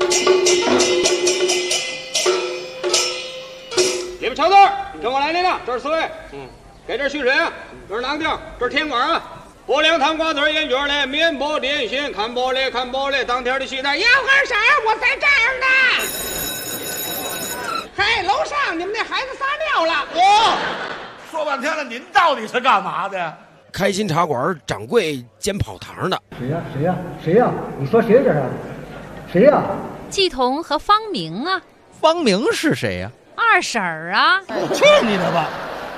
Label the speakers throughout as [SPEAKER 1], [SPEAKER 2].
[SPEAKER 1] 你们瞧字，跟我来领了，这是4位。给这蓄水啊，这是囊丁，这是甜瓜啊。拨凉汤瓜子眼角嘞，面包点心，看玻璃看玻璃，当天的西单要干啥？我在这儿呢。嘿，楼上你们那孩子撒尿了。
[SPEAKER 2] 说半天了，您到底是干嘛的？
[SPEAKER 3] 开心茶馆掌柜兼跑堂的。
[SPEAKER 4] 谁呀？你说谁这是？谁呀？
[SPEAKER 5] 季彤和方明啊。
[SPEAKER 6] 方明是谁呀？
[SPEAKER 5] 二婶儿啊。
[SPEAKER 2] 去你的吧！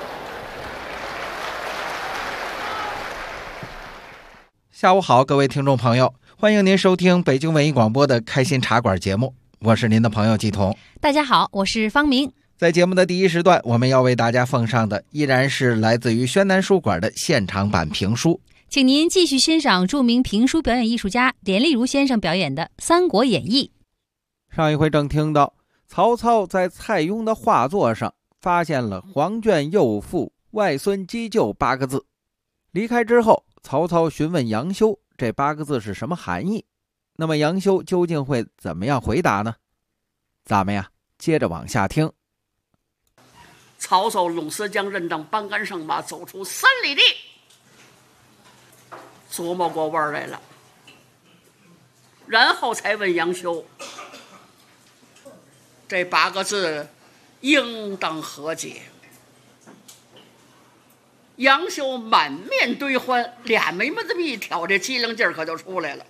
[SPEAKER 6] 下午好，各位听众朋友，欢迎您收听北京文艺广播的开心茶馆节目，我是您的朋友季彤。
[SPEAKER 5] 大家好，我是方明。
[SPEAKER 6] 在节目的第一时段，我们要为大家奉上的依然是来自于宣南书馆的现场版评书，
[SPEAKER 5] 请您继续欣赏著名评书表演艺术家连丽如先生表演的《三国演义》。
[SPEAKER 6] 上一回正听到曹操在蔡邕的画作上发现了黄卷幼妇外孙击旧8个字，离开之后曹操询问杨修这8个字是什么含义，那么杨修究竟会怎么样回答呢？咱们呀接着往下听。
[SPEAKER 7] 曹操拢石江任当班杆上马，走出3里地，琢磨过味儿来了，然后才问杨修这8个字应当何解。杨修满面堆欢，俩眉毛这么一挑，这机灵劲儿可就出来了。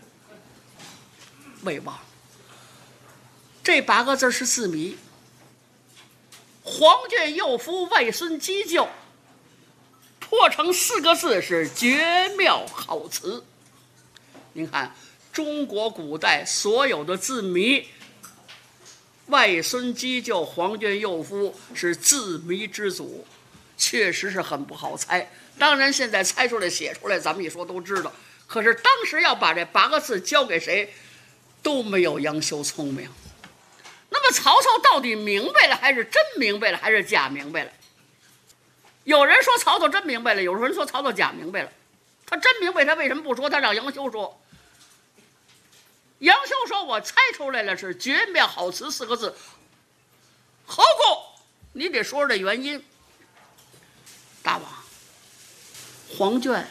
[SPEAKER 7] 魏王，这8个字是字谜，黄卷幼妇外孙击旧，破成4个字是绝妙好词。您看中国古代所有的字谜，外孙击旧、黄卷幼妇是字谜之祖，确实是很不好猜。当然现在猜出来写出来咱们一说都知道，可是当时要把这8个字交给谁都没有杨修聪明。那么曹操到底明白了还是真明白了还是假明白了？有人说曹操真明白了，有人说曹操假明白了。他真明白他为什么不说，他让杨修说。杨修说我猜出来了，是绝妙好词4个字，何故？你得说说这原因。大王，黄卷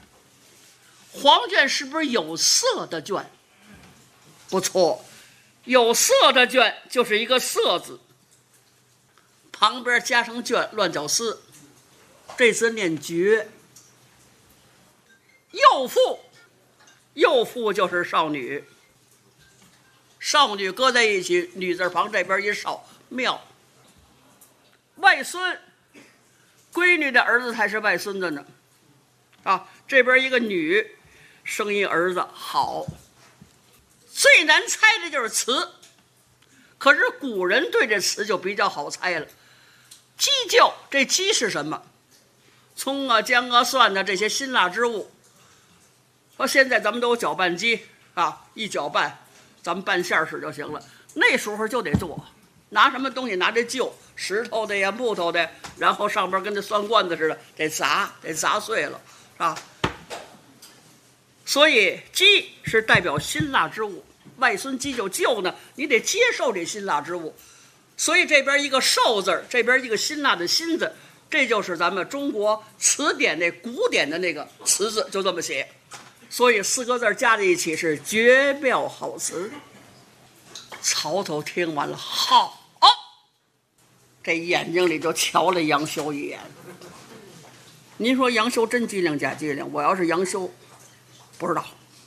[SPEAKER 7] 是不是有色的卷？不错，有色的卷就是一个色字，旁边加上卷，乱绞丝，这字念绝。幼妇就是少女，少女搁在一起，女字旁这边一少，妙。外孙，闺女的儿子才是外孙子呢，啊，这边一个女生一儿子，好。最难猜的就是词，可是古人对这词就比较好猜了。击旧，这击是什么？葱啊、姜啊、蒜啊这些辛辣之物。说现在咱们都有搅拌机啊，一搅拌，咱们拌馅使就行了。那时候就得做，拿什么东西？拿这旧石头的呀、木头的，然后上边跟这蒜罐子似的，得砸碎了，是吧？所以击是代表辛辣之物，外孙击旧呢，你得接受这辛辣之物。所以这边一个受字，这边一个辛辣的辛字，这就是咱们中国词典那古典的那个词字，就这么写。所以4个字加在一起是绝妙好词。曹操听完了，好，这眼睛里就瞧了杨修一眼。您说杨修真机灵假机灵？我要是杨修，不知道，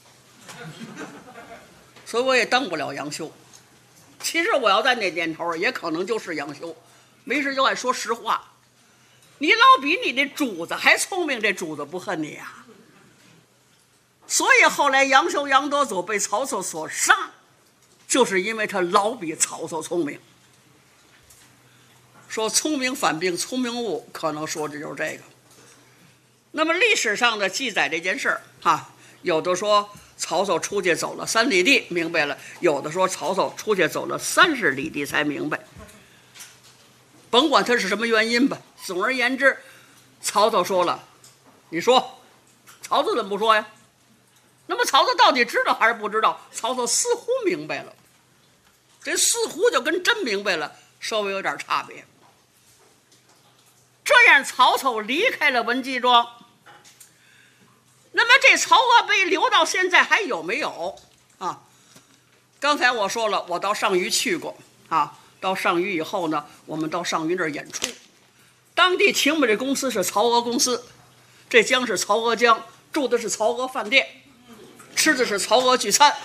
[SPEAKER 7] 所以我也当不了杨修。其实我要在那年头，也可能就是杨修，没事就爱说实话。你老比你那主子还聪明，这主子不恨你呀。所以后来杨修、杨德祖被曹操所杀，就是因为他老比曹操聪明。说聪明反病，聪明误，可能说的就是这个。那么历史上的记载这件事儿哈，有的说曹操出去走了3里地明白了，有的说曹操出去走了30里地才明白。甭管他是什么原因吧，总而言之，曹操说了，你说，曹操怎么不说呀？那么曹操到底知道还是不知道？曹操似乎明白了。 这似乎就跟真明白了稍微有点差别。这样，曹操离开了文集庄。那么这曹娥碑留到现在还有没有啊？刚才我说了，我到上虞去过啊。到上虞以后呢，我们到上虞那儿演出，当地请我们这公司是曹娥公司，这江是曹娥江，住的是曹娥饭店，吃的是曹娥聚餐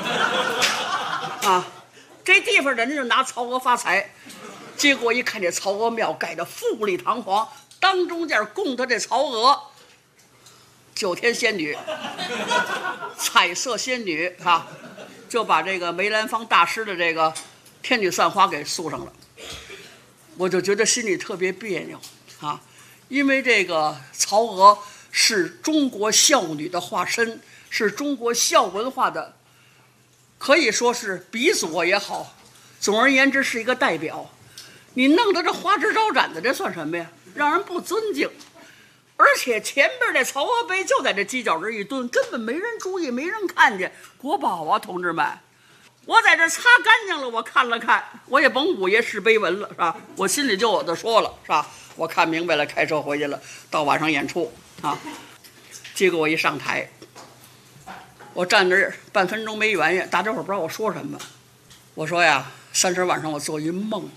[SPEAKER 7] 啊。这地方人就拿曹娥发财，结果一看这曹娥庙盖得富丽堂皇，当中间供的这曹娥9天仙女，彩色仙女啊，就把这个梅兰芳大师的这个天女散花给塑上了。我就觉得心里特别别扭啊，因为这个曹娥是中国孝女的化身，是中国孝文化的，可以说是鼻祖也好，总而言之是一个代表。你弄得这花枝招展的，这算什么呀？让人不尊敬。而且前边这曹娥碑就在这犄角这一蹲，根本没人注意，没人看见。国宝啊，同志们！我在这擦干净了，我看了看，我也甭五爷是碑文了，是吧？我心里就有的说了，是吧？我看明白了，开车回去了，到晚上演出啊。结果我一上台，我站那儿半分钟没原因，大家伙不知道我说什么。我说呀，30晚上我做一梦。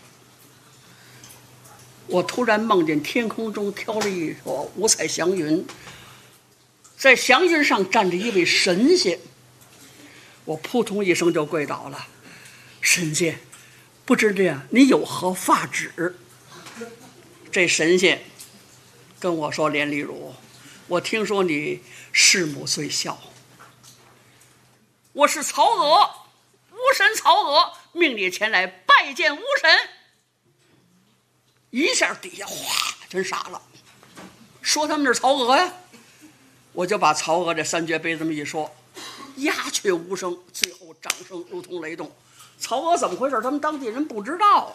[SPEAKER 7] 我突然梦见天空中飘了一朵五彩祥云，在祥云上站着一位神仙。我扑通一声就跪倒了，神仙，不知这样你有何法旨？这神仙跟我说：“连丽如，我听说你弑母最孝，我是曹娥，巫神曹娥，命你前来拜见巫神。”一下底下哗，真傻了，说他们是曹娥呀，我就把曹娥这3绝碑这么一说，鸦雀无声，最后掌声如同雷动。曹娥怎么回事？他们当地人不知道。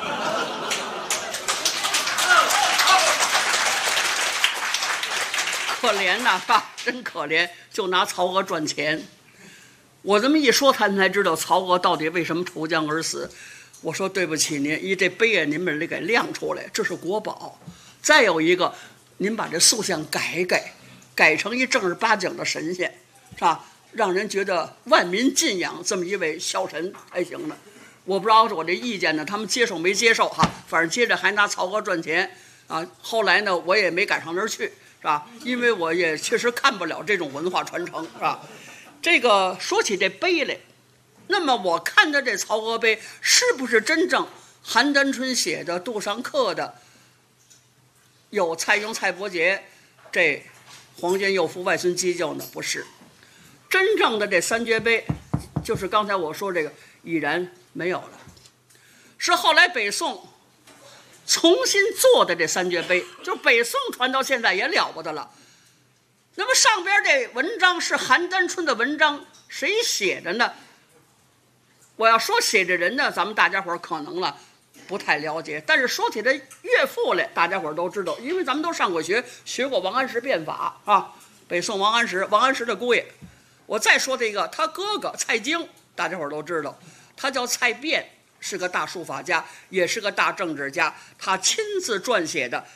[SPEAKER 7] 可怜呐，真可怜，就拿曹娥赚钱。我这么一说，他们才知道曹娥到底为什么投江而死。我说对不起您，一这碑啊，您把这给亮出来，这是国宝。再有一个，您把这塑像改成一正儿八经的神仙，是吧？让人觉得万民敬仰这么一位孝神才行的。我不知道我这意见呢，他们接受没接受哈？反正接着还拿曹娥赚钱啊。后来呢，我也没赶上那儿去，是吧？因为我也确实看不了这种文化传承，是吧？这个说起这碑来。那么我看的这曹娥碑是不是真正邯郸春写的、杜尚刻的，有蔡邕、蔡伯孑，这黄绢幼妇外孙姬就呢？不是，真正的这3绝碑，就是刚才我说这个已然没有了，是后来北宋重新做的这3绝碑，就北宋传到现在也了不得了。那么上边这文章是邯郸春的文章，谁写的呢？我要说写这人呢，咱们大家伙可能了不太了解，但是说起这岳父来，大家伙都知道，因为咱们都上过学，学过王安石变法啊。北宋王安石的姑爷。我再说这个，他哥哥蔡京，大家伙都知道，他叫蔡卞，是个大书法家，也是个大政治家，他亲自撰写的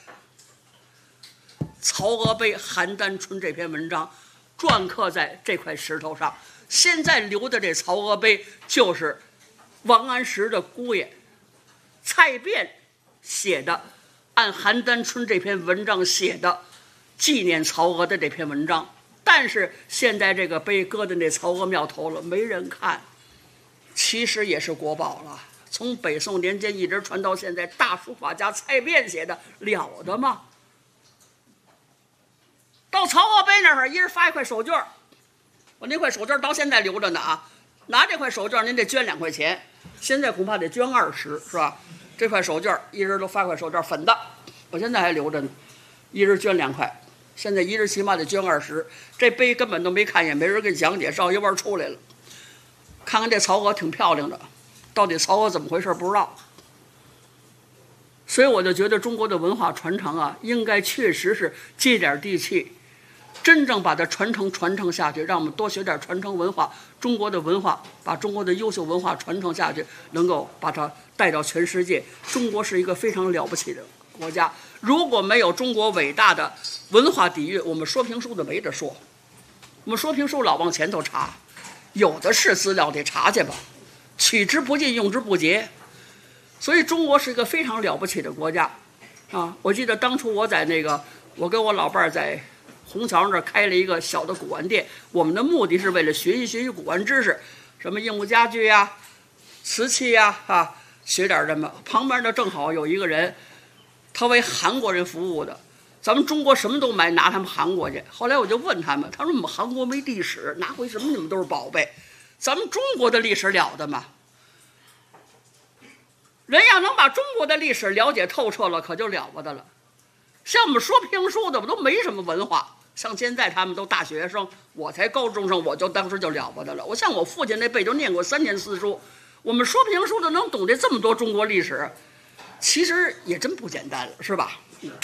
[SPEAKER 7] 《曹娥碑邯郸春》这篇文章，篆刻在这块石头上。现在留的这曹娥碑就是王安石的姑爷蔡卞写的，按邯郸春这篇文章写的纪念曹娥的这篇文章。但是现在这个碑搁在那曹娥庙头了，没人看，其实也是国宝了。从北宋年间一直传到现在，大书法家蔡卞写的，了得吗？到曹娥碑那儿，一人发一块手绢，我那块手绢到现在留着呢啊！拿这块手绢您得捐2块钱，现在恐怕得捐20，是吧？这块手绢一人都发块手绢，粉的，我现在还留着呢，一人捐2块，现在一人起码得捐20。这碑根本都没看见，没人给讲解，照一弯出来了。看看这曹娥挺漂亮的，到底曹娥怎么回事不知道。所以我就觉得中国的文化传承啊，应该确实是接点地气。 真正把它传承下去，让我们多学点传承文化，中国的文化，把中国的优秀文化传承下去，能够把它带到全世界。中国是一个非常了不起的国家，如果没有中国伟大的文化底蕴，我们说评书的没得说。我们说评书老往前头查，有的是资料得查去吧，取之不尽，用之不竭。所以中国是一个非常了不起的国家啊！我记得当初我跟我老伴儿在虹桥那儿开了一个小的古玩店，我们的目的是为了学习古玩知识，什么硬木家具呀、瓷器呀学点什么。旁边呢正好有一个人，他为韩国人服务的，咱们中国什么都买，拿他们韩国去。后来我就问他们，他说我们韩国没历史，拿回什么你们都是宝贝，咱们中国的历史了得吗？人要能把中国的历史了解透彻了，可就了不得了。像我们说评书的，我都没什么文化。像现在他们都大学生，我才高中生，我就当时就了不得了。我像我父亲那辈就念过3年私塾，我们说评书的能懂得这么多中国历史，其实也真不简单了，是吧？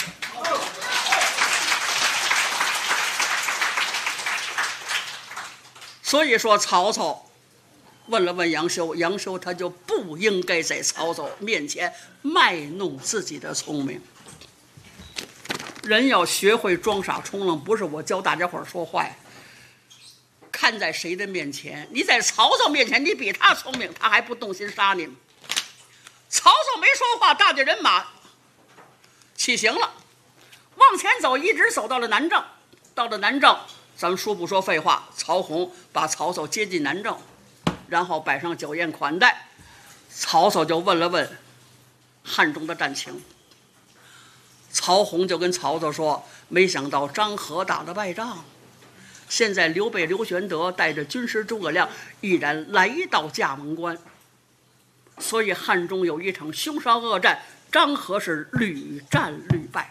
[SPEAKER 7] 所以说曹操问了问杨修，杨修他就不应该在曹操面前卖弄自己的聪明。人要学会装傻充愣，不是我教大家伙说坏，看在谁的面前。你在曹操面前，你比他聪明，他还不动心杀你吗？曹操没说话，大队人马起行了，往前走，一直走到了南郑。到了南郑，咱们说不说废话，曹洪把曹操接进南郑，然后摆上酒宴款待。曹操就问了问汉中的战情。曹洪就跟曹操说，没想到张合打了败仗，现在刘备刘玄德带着军师诸葛亮毅然来到葭萌关，所以汉中有一场凶杀恶战，张合是屡战屡败。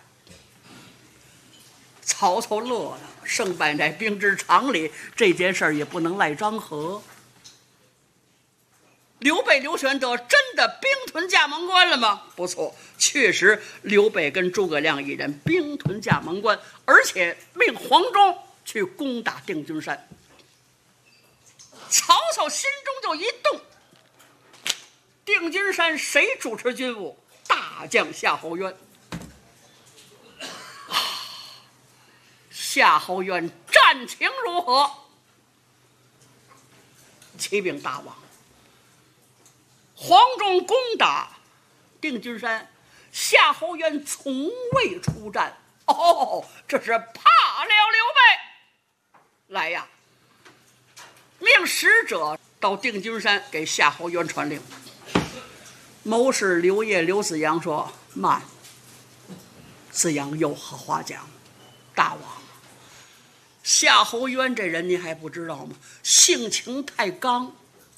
[SPEAKER 7] 曹操乐了，胜败乃兵之常理，这件事儿也不能赖张合。刘备刘玄德真的兵屯葭萌关了吗？不错，确实刘备跟诸葛亮一人兵屯葭萌关，而且命黄忠去攻打定军山。曹操心中就一动，定军山谁主持军务？大将夏侯渊。夏侯渊战情如何？骑兵大王。黄忠攻打定军山，夏侯渊从未出战。这是怕了刘备。来呀，命使者到定军山给夏侯渊传令。谋士刘烨刘子阳说：“慢。”子阳有何话讲？大王，夏侯渊这人您还不知道吗？性情太刚。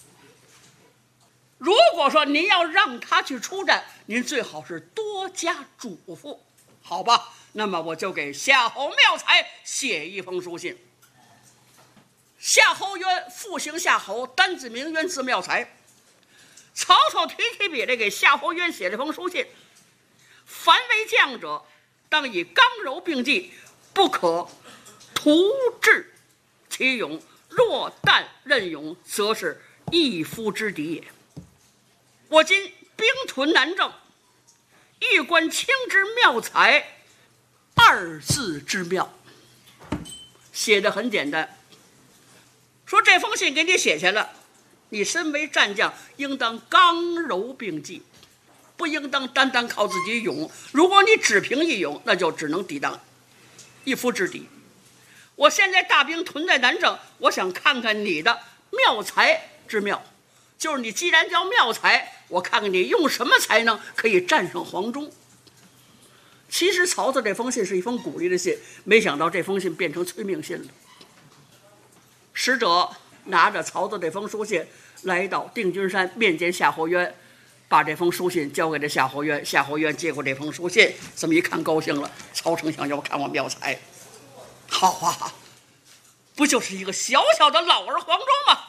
[SPEAKER 7] 如果说您要让他去出战，您最好是多加嘱咐，好吧？那么我就给夏侯妙才写一封书信。夏侯渊复姓夏侯，单字名渊，字妙才。曹操提起笔来给夏侯渊写这封书信：凡为将者，当以刚柔并济，不可徒智其勇，若但任勇，则是一夫之敌也。我今兵屯南郑，欲观卿之妙才，2字之妙。写的很简单，说这封信给你写下了，你身为战将，应当刚柔并济，不应当单单靠自己勇。如果你只凭一勇，那就只能抵挡一夫之敌。我现在大兵屯在南郑，我想看看你的妙才之妙，就是你既然叫妙才，我看看你用什么才能可以战胜黄忠。其实曹操这封信是一封鼓励的信，没想到这封信变成催命信了。使者拿着曹操这封书信来到定军山，面见夏侯渊，把这封书信交给了夏侯渊。夏侯渊接过这封书信，这么一看高兴了，曹丞相要看我妙才。好啊，不就是一个小小的老儿黄忠吗？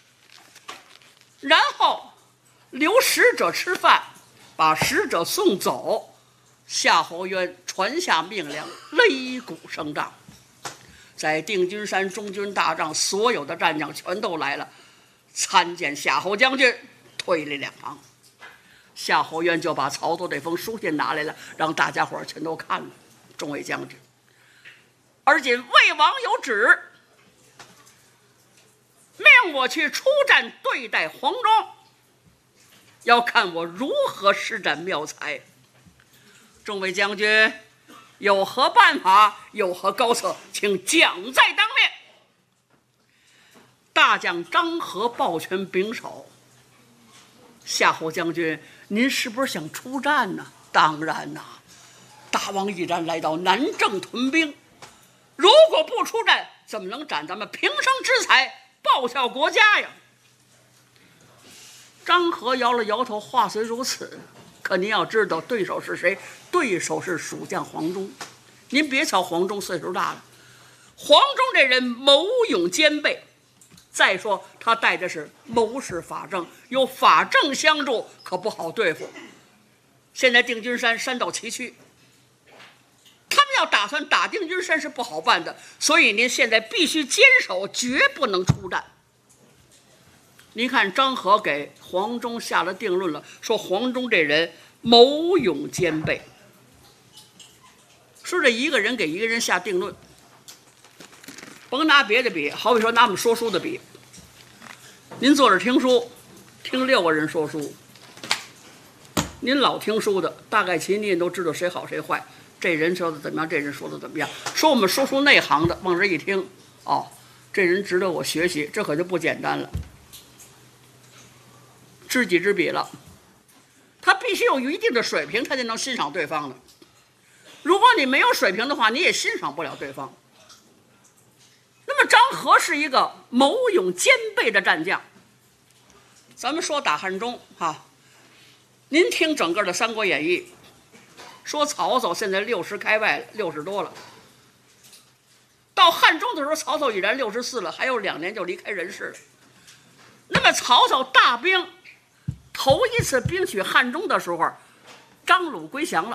[SPEAKER 7] 然后留使者吃饭，把使者送走。夏侯渊传下命令，擂鼓声仗。 在定军山中军大帐，所有的战将全都来了，参见夏侯将军，退了两旁。夏侯渊就把曹操这封书信拿来了，让大家伙全都看了。众位将军，而今魏王有旨，命我去出战对待黄忠，要看我如何施展妙才。众位将军有何办法，有何高策，请讲在当面。大将张合抱拳拱手：夏侯将军，您是不是想出战呢？当然呐，大王一然来到南郑屯兵，如果不出战，怎么能展咱们平生之才，报效国家呀？张合摇了摇头，话虽如此，可您要知道对手是谁？对手是蜀将黄忠。您别瞧黄忠岁数大了，黄忠这人谋勇兼备，再说他带的是谋士法正，有法正相助，可不好对付。现在定军山山到崎岖，他们要打算打定军山是不好办的，所以您现在必须坚守，绝不能出战。您看张合给黄忠下了定论了，说黄忠这人谋勇兼备。说这一个人给一个人下定论，甭拿别的比，好比说拿我们说书的比，您坐着听书，听6个人说书，您老听书的，大概其您也都知道谁好谁坏，这人说的怎么样，这人说的怎么样。说我们说书内行的，往这一听，哦，这人值得我学习，这可就不简单了，知己知彼了。他必须有一定的水平，他才能欣赏对方的。如果你没有水平的话，你也欣赏不了对方。那么张合是一个谋勇兼备的战将。咱们说打汉中哈，您听整个的《三国演义》，说曹操现在60开外了，60多了。到汉中的时候，曹操已然64了，还有2年就离开人世了。那么曹操大兵头一次兵取汉中的时候，张鲁归降了。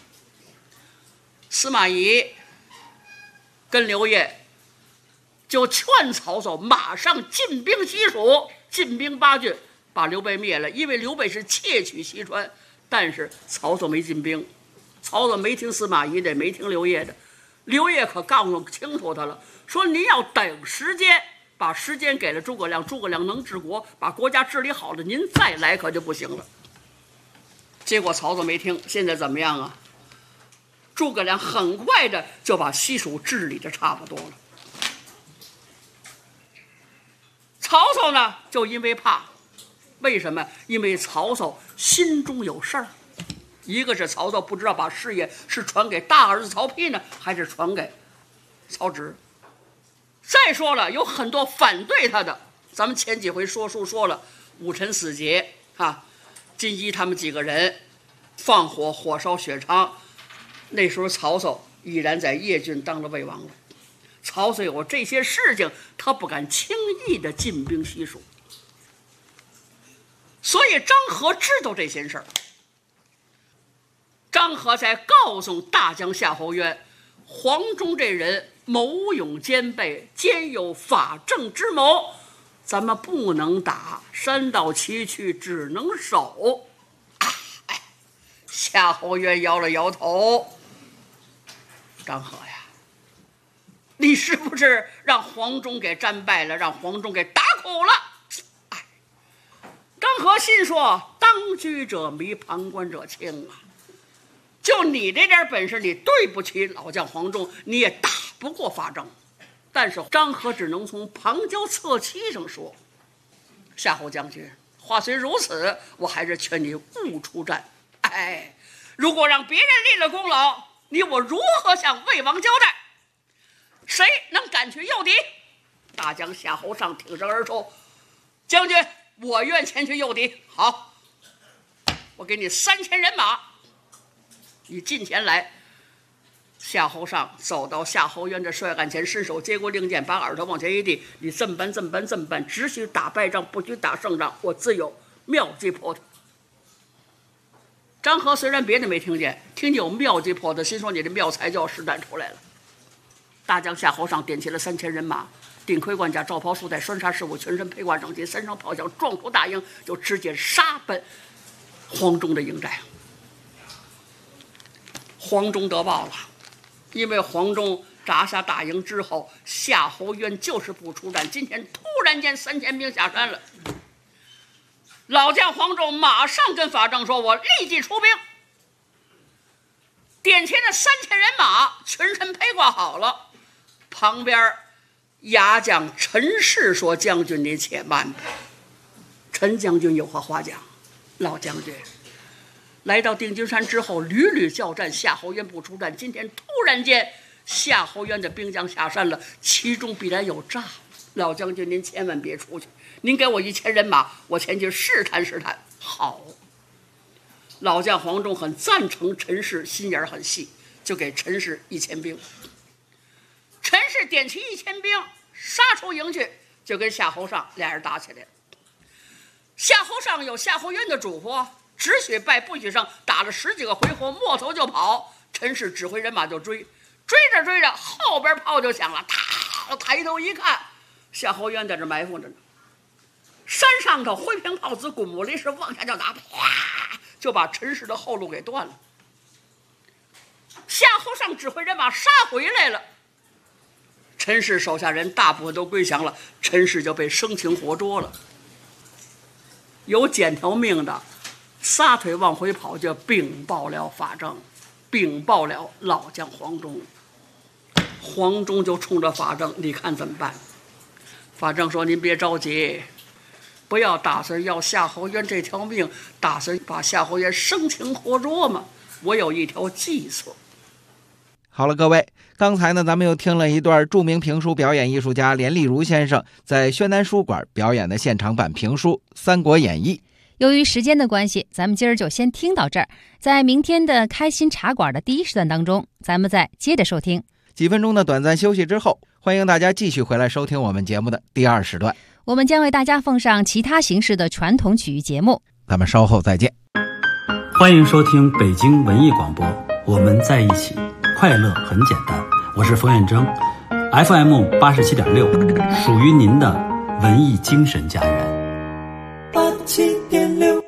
[SPEAKER 7] 司马懿跟刘烨就劝曹操马上进兵西蜀，进兵巴郡，把刘备灭了。因为刘备是窃取西川，但是曹操没进兵，曹操没听司马懿的，没听刘烨的。刘烨可告诉清楚他了，说您要等时间，把时间给了诸葛亮，诸葛亮能治国，把国家治理好了，您再来可就不行了。结果曹操没听，现在怎么样啊？诸葛亮很快的就把西蜀治理的差不多了。曹操呢，就因为怕，为什么？因为曹操心中有事儿。一个是曹操不知道把事业是传给大儿子曹丕呢，还是传给曹植。再说了，有很多反对他的。咱们前几回说书说了，武臣死节啊，金一他们几个人放火火烧许昌。那时候曹操已然在邺郡当了魏王了。曹操有这些事情，他不敢轻易的进兵西蜀，所以张合知道这些事儿。张合才告诉大将夏侯渊，黄忠这人谋勇兼备，兼有法正之谋，咱们不能打，山到崎岖，只能守。夏侯渊摇了摇头，张合呀，你是不是让黄忠给战败了，让黄忠给打苦了？张合心说，当局者迷，旁观者清啊。就你这点本事，你对不起老将黄忠，你也打不过法正。但是张合只能从旁敲侧击上说，夏侯将军，话虽如此，我还是劝你勿出战。如果让别人立了功劳，你我如何向魏王交代？谁能赶去诱敌？大将夏侯尚挺身而出，将军，我愿前去诱敌。好，我给你3000人马，你近前来。夏侯尚走到夏侯渊的帅案前，伸手接过令箭，把耳朵往前一递，你这么办，只许打败仗，不许打胜仗，我自有妙计破他。张合虽然别的没听见，听见有妙计破他，心说你这妙才就要施展出来了。 大江夏侯尚点起了3000人马，丁魁管家赵袍树在栓杀事务，全身披挂整齐，3声炮响，撞出大营，就直接杀奔黄忠的营寨。黄忠得报了，因为黄忠扎下大营之后，夏侯渊就是不出战，今天突然间3000兵下山了。老将黄忠马上跟法正说：“我立即出兵。”点起了3000人马，全身披挂好了。旁边牙将陈氏说：“将军你且慢吧。”陈将军有话讲：“老将军，来到定军山之后，屡屡交战，夏侯渊不出战，今天突然间夏侯渊的兵将下山了，其中必然有诈。老将军您千万别出去，您给我1000人马，我前去试探试探。”好，老将黄忠很赞成陈氏，心眼很细，就给陈氏1000兵。陈氏点起1000兵，杀出营去，就跟夏侯尚俩人打起来了。夏侯尚有夏侯渊的嘱咐，只许败不许胜，打了10几个回合，摸头就跑。陈氏指挥人马就追，追着追着，后边炮就响了，抬头一看，夏侯渊在这埋伏着呢。山上头灰瓶炮子，滚木雷石，往下就打，啪就把陈氏的后路给断了。夏侯尚指挥人马杀回来了，陈氏手下人大部分都归降了，陈氏就被生擒活捉了。有捡条命的，撒腿往回跑，就禀报了法正，禀报了老将黄忠。黄忠就冲着法正：“你看怎么办？”法正说：“您别着急，不要打算要夏侯渊这条命，打算把夏侯渊生擒活捉嘛。我有一条计策。”
[SPEAKER 6] 好了，各位，刚才呢，咱们又听了一段著名评书表演艺术家连丽如先生在宣南书馆表演的现场版评书《三国演义》。
[SPEAKER 5] 由于时间的关系，咱们今儿就先听到这儿。在明天的开心茶馆的第1时段当中，咱们再接着收听。
[SPEAKER 6] 几分钟的短暂休息之后，欢迎大家继续回来收听我们节目的第2时段。
[SPEAKER 5] 我们将为大家奉上其他形式的传统曲艺节目。
[SPEAKER 6] 咱们稍后再见。
[SPEAKER 8] 欢迎收听北京文艺广播，我们在一起，快乐很简单。我是冯远征 ，FM 87.6，属于您的文艺精神家园。
[SPEAKER 9] 87.6。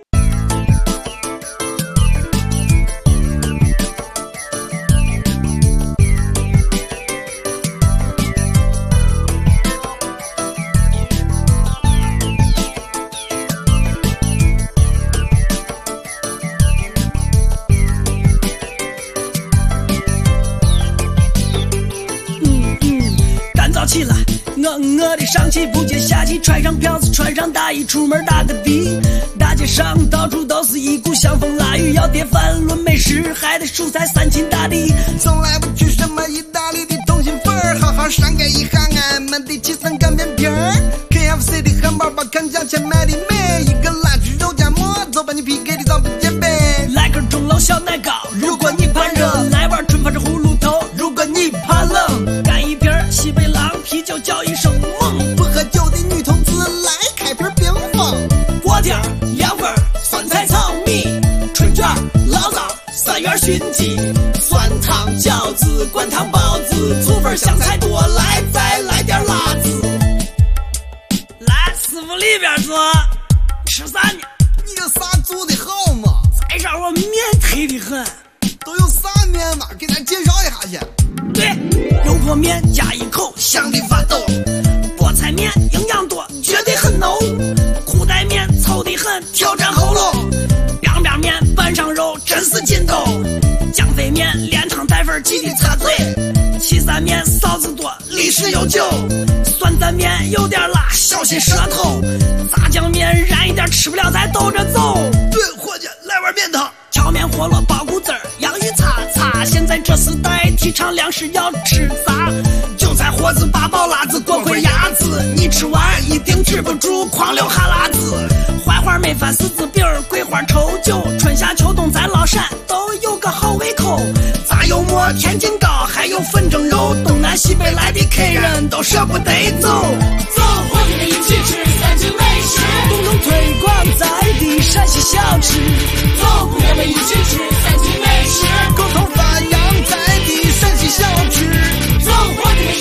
[SPEAKER 10] 起来，我的上气不接下气，穿上票子，穿上大衣，出门打个的。大街上到处都是一股香风腊雨，要点饭论美食，还得蔬菜3秦大地。
[SPEAKER 9] 从来不去什么意大利的通心粉儿，好好上盖一下俺们的起司擀面皮儿。KFC 的汉堡包，看价钱买的美，一个辣猪肉夹馍，走把你 PK 的早不接杯。
[SPEAKER 10] 来根钟楼小奶糕，如果你怕热；来碗春发这葫芦头，如果你怕冷。干一瓶西北狼啤酒，叫一声猛。
[SPEAKER 9] 不喝酒的女同志来开瓶冰峰。
[SPEAKER 10] 锅贴、凉粉、酸菜炒米、春卷、醪糟、3元熏鸡、酸汤饺子、灌汤包子、醋粉香菜多，来再来点辣子。来，师傅里边坐，吃啥呢？
[SPEAKER 9] 你这啥做的好嘛？
[SPEAKER 10] 再让我面忒的很。
[SPEAKER 9] 都有啥面嘛？给咱介绍一下去。
[SPEAKER 10] 对，油泼面加一口，香的发抖。菠菜面营养多，绝对很浓。裤带面凑得很，挑战喉咙。凉面面拌上肉，真是劲头。酱飞面连汤带粉，记得擦嘴。岐山面臊子多，历史悠久。酸蛋面有点辣，小心舌头。炸酱面燃一点，吃不了再兜着走。
[SPEAKER 9] 对，伙计，来碗面汤。
[SPEAKER 10] 荞面饸饹包谷子儿，洋芋擦擦。现在这时代提倡粮食要吃杂，韭菜货子、八宝辣子、锅盔鸭子，你吃完一定止不住狂流哈喇子。槐花焖饭、柿子饼、桂花稠酒，春夏秋冬咱老陕都有个好胃口。炸油馍、天津糕，还有粉蒸肉，东南西北来的客人都舍不得走。走，伙计们一起吃3秦美食，共同推广在地陕西小吃。走，朋友们一起吃3秦美食，
[SPEAKER 9] 共同发扬在地陕西小吃。
[SPEAKER 10] 走，伙计们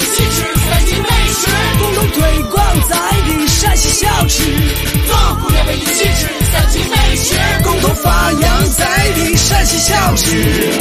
[SPEAKER 10] 吃。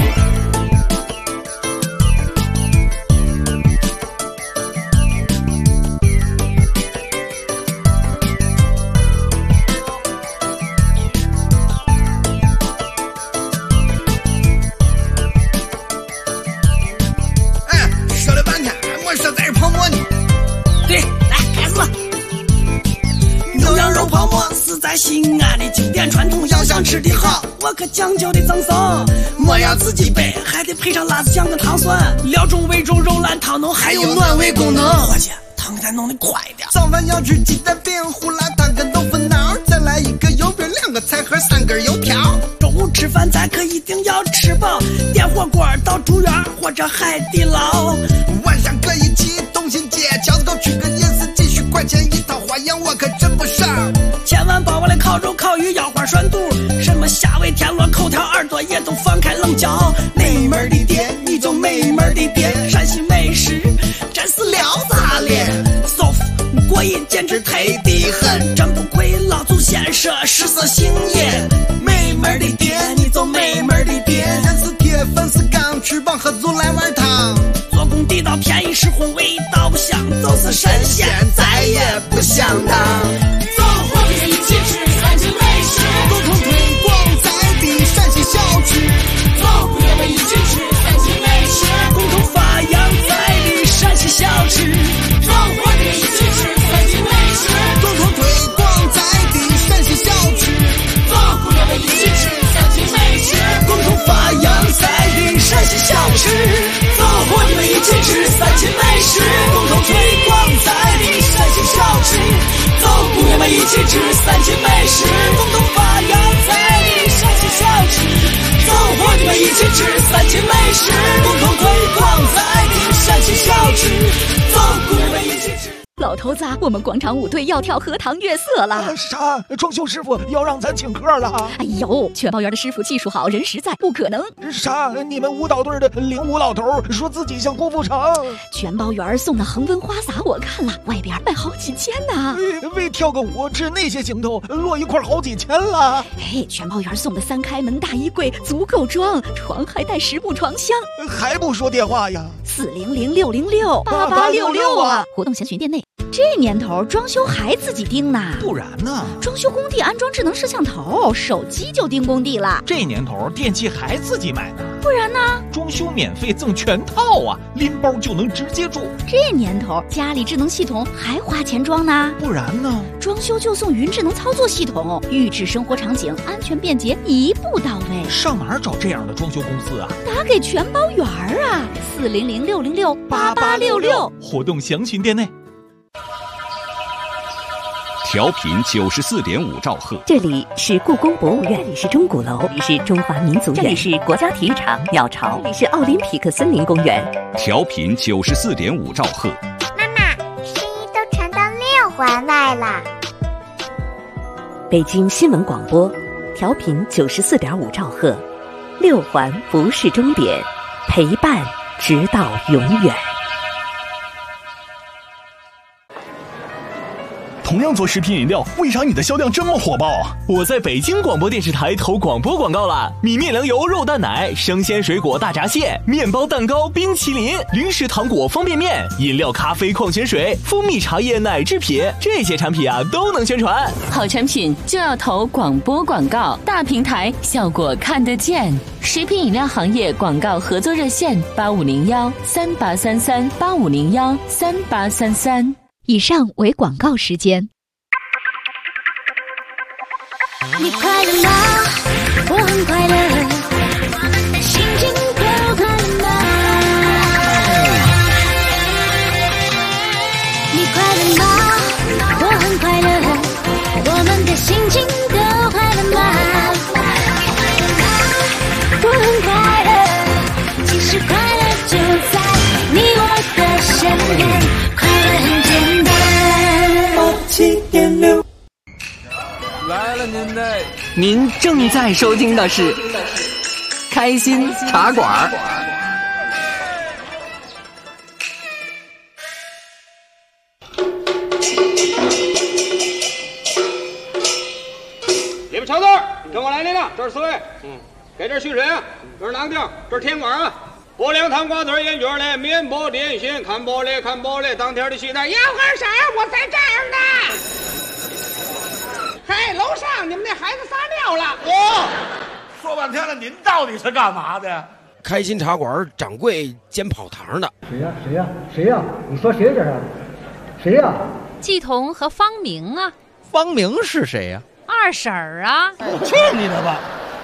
[SPEAKER 9] 说了半天，我说在这泡馍呢。
[SPEAKER 10] 对，来开始吧。牛羊肉泡馍是在西安的经典传统，要想吃的好，我可讲究的赠送。馍要自己备，还得配上辣子酱跟糖蒜，料中味中肉烂汤浓，还有暖胃功能。伙计，汤给咱弄得快点。
[SPEAKER 9] 早饭要吃鸡蛋饼、胡辣汤跟豆腐脑，再来一个油饼、2个菜盒、3根油条。
[SPEAKER 10] 中午吃饭咱可一定要吃饱，点火锅到住院或者海底捞。
[SPEAKER 9] 晚上可以去东兴街饺子沟吃个夜市，几十块钱一套，花样我可真不少。
[SPEAKER 10] 千万别忘了烤肉、烤鱼、腰花、涮肚，什么虾尾、田螺、口条、耳朵也都放开冷嚼。美门的店你就美门的店，陕西美食真是撩炸脸，舒服过瘾，简直忒的很，真不愧老祖先说食色性也。美门的店你就美门的店，
[SPEAKER 9] 人是铁，粉是钢，吃饱喝足来碗汤。
[SPEAKER 10] 做工地道，便宜实惠，味道不香，就是神仙再也不想当。
[SPEAKER 11] 走，伙计，一起吃3斤美食，
[SPEAKER 9] 共同推广在地陕西小吃。
[SPEAKER 11] 走，朋友们一起吃3斤美食，
[SPEAKER 10] 共同发扬在地陕西小吃。
[SPEAKER 11] 走，伙计，一起吃3斤美食，
[SPEAKER 9] 共同推广在地陕西小吃。
[SPEAKER 11] 走，朋友们一起吃3斤美食，
[SPEAKER 10] 共同发扬在地陕西小吃。
[SPEAKER 11] 走，伙计们一起吃3斤美食，
[SPEAKER 10] 共同推广在地陕西小吃。
[SPEAKER 11] 走，朋友们一起吃3斤美食，
[SPEAKER 10] 共同发扬在地陕西小吃。
[SPEAKER 11] 走，伙计们一起吃3斤美食，
[SPEAKER 10] 共同推广在地陕西小吃。
[SPEAKER 11] 走，朋友们一起吃。
[SPEAKER 12] 老头子，我们广场舞队要跳荷塘月色了。
[SPEAKER 13] 啥？装修师傅要让咱请客了？
[SPEAKER 12] 哎呦，全包园的师傅技术好，人实在，不可能。
[SPEAKER 13] 啥？你们舞蹈队的领舞老头说自己像郭富城。
[SPEAKER 12] 全包园送的恒温花洒我看了，外边卖好几千呢。
[SPEAKER 13] 为跳个舞吃那些行头，落一块好几千了。
[SPEAKER 12] 哎，全包园送的3开门大衣柜足够装，床还带10部床箱。
[SPEAKER 13] 还不说电话呀
[SPEAKER 12] ？400-606-8866啊！活动详询店内。这年头装修还自己盯呢？
[SPEAKER 13] 不然呢？
[SPEAKER 12] 装修工地安装智能摄像头，手机就盯工地了。
[SPEAKER 13] 这年头电器还自己买呢？
[SPEAKER 12] 不然呢？
[SPEAKER 13] 装修免费赠全套啊，拎包就能直接住。
[SPEAKER 12] 这年头家里智能系统还花钱装呢？
[SPEAKER 13] 不然呢？
[SPEAKER 12] 装修就送云智能操作系统，预制生活场景，安全便捷，一步到位。
[SPEAKER 13] 上哪儿找这样的装修公司啊？
[SPEAKER 12] 打给全包园啊，400-606-8866。
[SPEAKER 13] 活动详询店内。
[SPEAKER 14] 调频94.5兆赫，
[SPEAKER 15] 这里是故宫博物院，这里是钟鼓楼，这里是中华民族院，这里是国家体育场鸟巢，这里是奥林匹克森林公园。
[SPEAKER 14] 调频94.5兆赫。
[SPEAKER 16] 妈妈，声音都传到6环外了。
[SPEAKER 15] 北京新闻广播，调频94.5兆赫，6环不是终点，陪伴直到永远。
[SPEAKER 17] 同样做食品饮料，为啥你的销量这么火爆啊？我在北京广播电视台投广播广告了，米面粮油肉蛋奶、生鲜水果大闸蟹、面包蛋糕、冰淇淋、零食糖果方便面、饮料咖啡矿泉水、蜂蜜茶叶奶制品，这些产品啊都能宣传。
[SPEAKER 18] 好产品就要投广播广告，大平台效果看得见。食品饮料行业广告合作热线8501-3833-8501-3833。
[SPEAKER 12] 以上为广告时间。
[SPEAKER 16] 你快乐吗？我很快乐，我们的心情都快乐吗？你快乐吗？我很快乐，我们的心情都快乐吗？我很快乐，其实快乐就在你我的身边，快乐很简单。7.6
[SPEAKER 19] 来了您正在收听的是开心茶馆。
[SPEAKER 1] 里边瞧字，跟我来，领导，这是4位。 给这续水啊，这是囊丁，这是甜瓜啊，拨2汤瓜子烟卷嘞，面包点心，看玻璃看玻璃，当天的期待要喝啥我在这儿呢。嘿，楼上你们那孩子撒尿了。
[SPEAKER 2] 说半天了，您到底是干嘛的呀？
[SPEAKER 3] 开心茶馆掌柜煎跑堂的。
[SPEAKER 4] 谁呀？你说谁这是？谁呀？
[SPEAKER 5] 季彤和方明啊。
[SPEAKER 6] 方明是谁呀？
[SPEAKER 5] 二婶儿啊。
[SPEAKER 2] 去你的吧！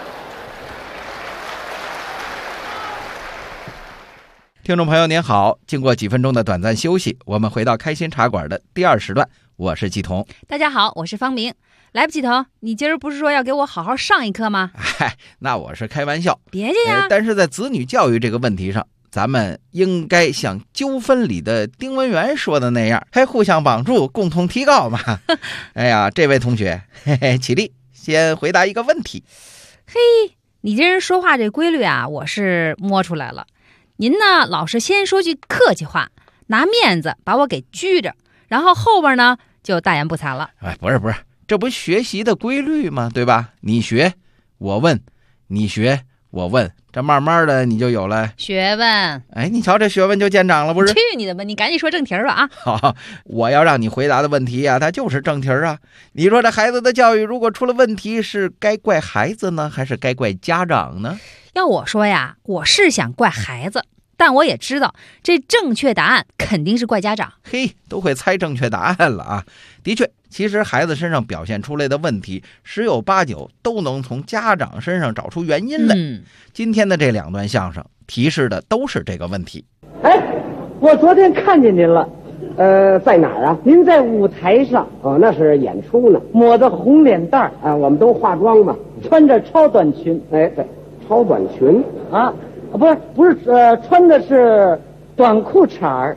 [SPEAKER 6] 听众朋友您好，经过几分钟的短暂休息，我们回到开心茶馆的第2时段，我是季彤。
[SPEAKER 5] 大家好，我是方明。来吧，季彤，你今儿不是说要给我好好上一课吗？
[SPEAKER 6] 那我是开玩笑，
[SPEAKER 5] 别介呀。
[SPEAKER 6] 但是在子女教育这个问题上，咱们应该像纠纷里的丁文元说的那样，还互相帮助，共同提高嘛。哎呀，这位同学，起立，先回答一个问题。
[SPEAKER 5] 嘿，你这人说话这规律啊，我是摸出来了。您呢，老是先说句客气话，拿面子把我给拘着，然后后边呢就大言不惭了。
[SPEAKER 6] 不是，这不学习的规律吗？对吧？你学我问，你学我问，这慢慢的你就有了
[SPEAKER 5] 学问。
[SPEAKER 6] 你瞧这学问就见长了，不是？
[SPEAKER 5] 去你的吧，你赶紧说正题吧啊！
[SPEAKER 6] 好，我要让你回答的问题啊，它就是正题啊。你说这孩子的教育如果出了问题，是该怪孩子呢，还是该怪家长呢？
[SPEAKER 5] 要我说呀，我是想怪孩子，但我也知道这正确答案肯定是怪家长。
[SPEAKER 6] 都会猜正确答案了啊！的确，其实孩子身上表现出来的问题，10有8九都能从家长身上找出原因来。今天的这2段相声提示的都是这个问题。
[SPEAKER 20] 我昨天看见您了，在哪儿啊？您在舞台上。那是演出呢。抹着红脸蛋啊，我们都化妆嘛，穿着超短裙。对，超短裙啊，不是，穿的是短裤衩儿。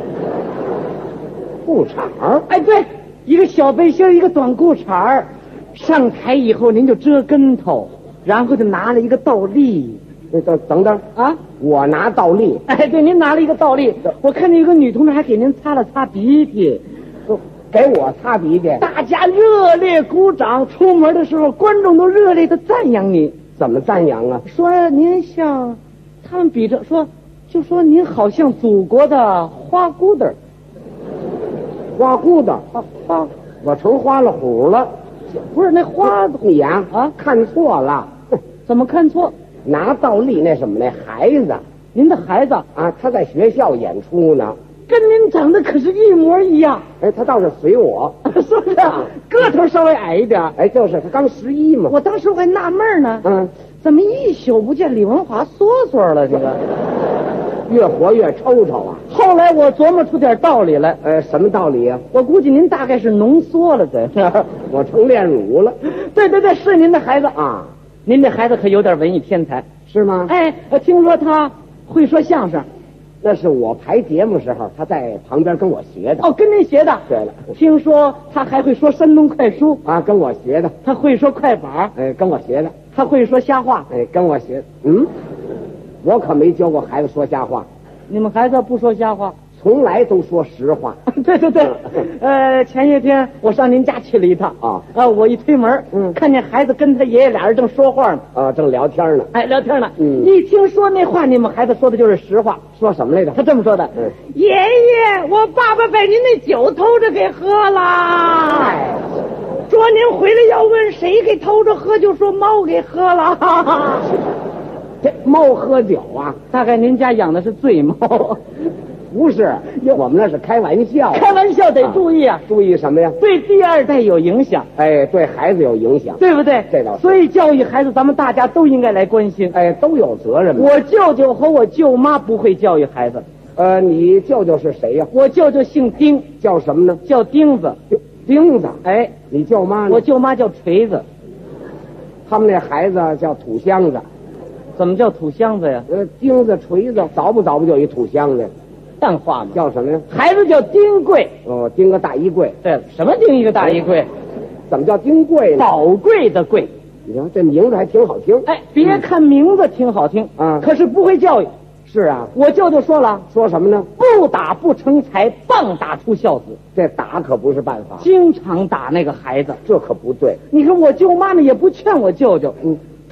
[SPEAKER 20] 裤衩儿？对，一个小背心，一个短裤衩儿。上台以后您就遮跟头，然后就拿了一个倒立。等等啊，我拿倒立。对，您拿了一个倒立。我看见有个女同志还给您擦了擦鼻涕。给我擦鼻涕，大家热烈鼓掌。出门的时候，观众都热烈的赞扬你。怎么赞扬啊？说您像，他们比着说，就说您好像祖国的花姑子。花姑子，花，我成花了虎了。不是那花，你呀看错了。怎么看错？拿倒立那什么那孩子，您的孩子啊，他在学校演出呢。跟您长得可是一模一样。他倒是随我，是不是？个头稍微矮一点。就是他刚11嘛。我当时我还纳闷呢，怎么一宿不见李文华缩缩了？这个越活越抽抽啊。后来我琢磨出点道理来。什么道理啊？我估计您大概是浓缩了的。我成炼乳了。对，是您的孩子啊。您这孩子可有点文艺天才，是吗？我听说他会说相声。那是我排节目时候，他在旁边跟我学的。跟您学的。对了，听说他还会说山东快书啊，跟我学的。他会说快板，跟我学的。他会说瞎话，跟我学的。我可没教过孩子说瞎话。你们孩子不说瞎话，从来都说实话。对，前些天我上您家去了一趟我一推门，看见孩子跟他爷爷俩人正说话呢，正聊天呢。聊天呢。一听说那话，你们孩子说的就是实话。说什么来着？他这么说的：爷爷，我爸爸把您那酒偷着给喝了。说您回来要问谁给偷着喝，就说猫给喝了。这猫喝酒啊？大概您家养的是醉猫。不是，我们那是开玩笑。开玩笑得注意啊！注意什么呀？对第2代有影响。对孩子有影响，对不对？这倒是。所以教育孩子，咱们大家都应该来关心。都有责任。我舅舅和我舅妈不会教育孩子。你舅舅是谁呀？我舅舅姓丁，叫什么呢？叫钉子。钉子。你舅妈呢？我舅妈叫锤子。他们那孩子叫土箱子。怎么叫土箱子呀？钉子、锤子，早不就一土箱子？像话吗？叫什么呀？孩子叫丁贵。钉个大衣柜。对了，什么钉一个大衣柜？怎么叫丁贵呢？宝贵的贵。你看这名字还挺好听。别看名字挺好听可是不会教育。是啊，我舅舅说了。说什么呢？不打不成才，棒打出孝子。这打可不是办法，经常打那个孩子，这可不对。你看我舅妈呢也不劝我舅舅，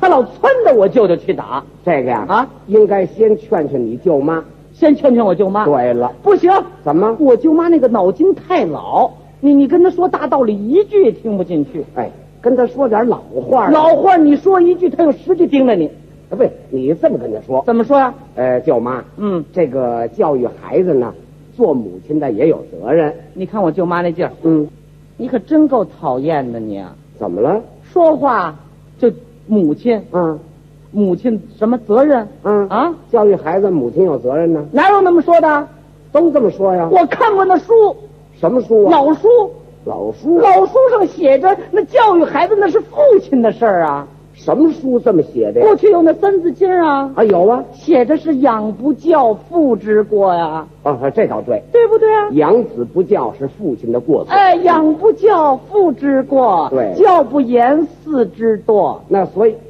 [SPEAKER 20] 他老撺掇我舅舅去打。
[SPEAKER 21] 这个呀，啊，应该先劝劝你舅妈，
[SPEAKER 20] 先劝劝我舅妈。
[SPEAKER 21] 对了，
[SPEAKER 20] 不行，
[SPEAKER 21] 怎么？
[SPEAKER 20] 我舅妈那个脑筋太老，你跟她说大道理一句也听不进去。
[SPEAKER 21] 哎，跟她说点老话。
[SPEAKER 20] 老话你说一句，她有10句盯着你。
[SPEAKER 21] 不，你这么跟她说。
[SPEAKER 20] 怎么说呀？
[SPEAKER 21] 舅妈，这个教育孩子呢，做母亲的也有责任。
[SPEAKER 20] 你看我舅妈那劲儿，你可真够讨厌的你啊！
[SPEAKER 21] 怎么了？
[SPEAKER 20] 说话就母亲，母亲什么责任？
[SPEAKER 21] 教育孩子，母亲有责任呢？
[SPEAKER 20] 哪有那么说的？
[SPEAKER 21] 都这么说呀。
[SPEAKER 20] 我看过那书，
[SPEAKER 21] 什么书啊？
[SPEAKER 20] 老书。
[SPEAKER 21] 老书
[SPEAKER 20] 上写着，那教育孩子那是父亲的事儿啊。
[SPEAKER 21] 什么书这么写的呀？
[SPEAKER 20] 过去有那《三字经》啊。
[SPEAKER 21] 啊，有啊，
[SPEAKER 20] 写着是养不教，父之过呀。
[SPEAKER 21] 这倒对，
[SPEAKER 20] 对不对啊？
[SPEAKER 21] 养子不教是父亲的过错。
[SPEAKER 20] 养不教，父之过。
[SPEAKER 21] 对，
[SPEAKER 20] 教不严，嗣之惰。
[SPEAKER 21] 那所以，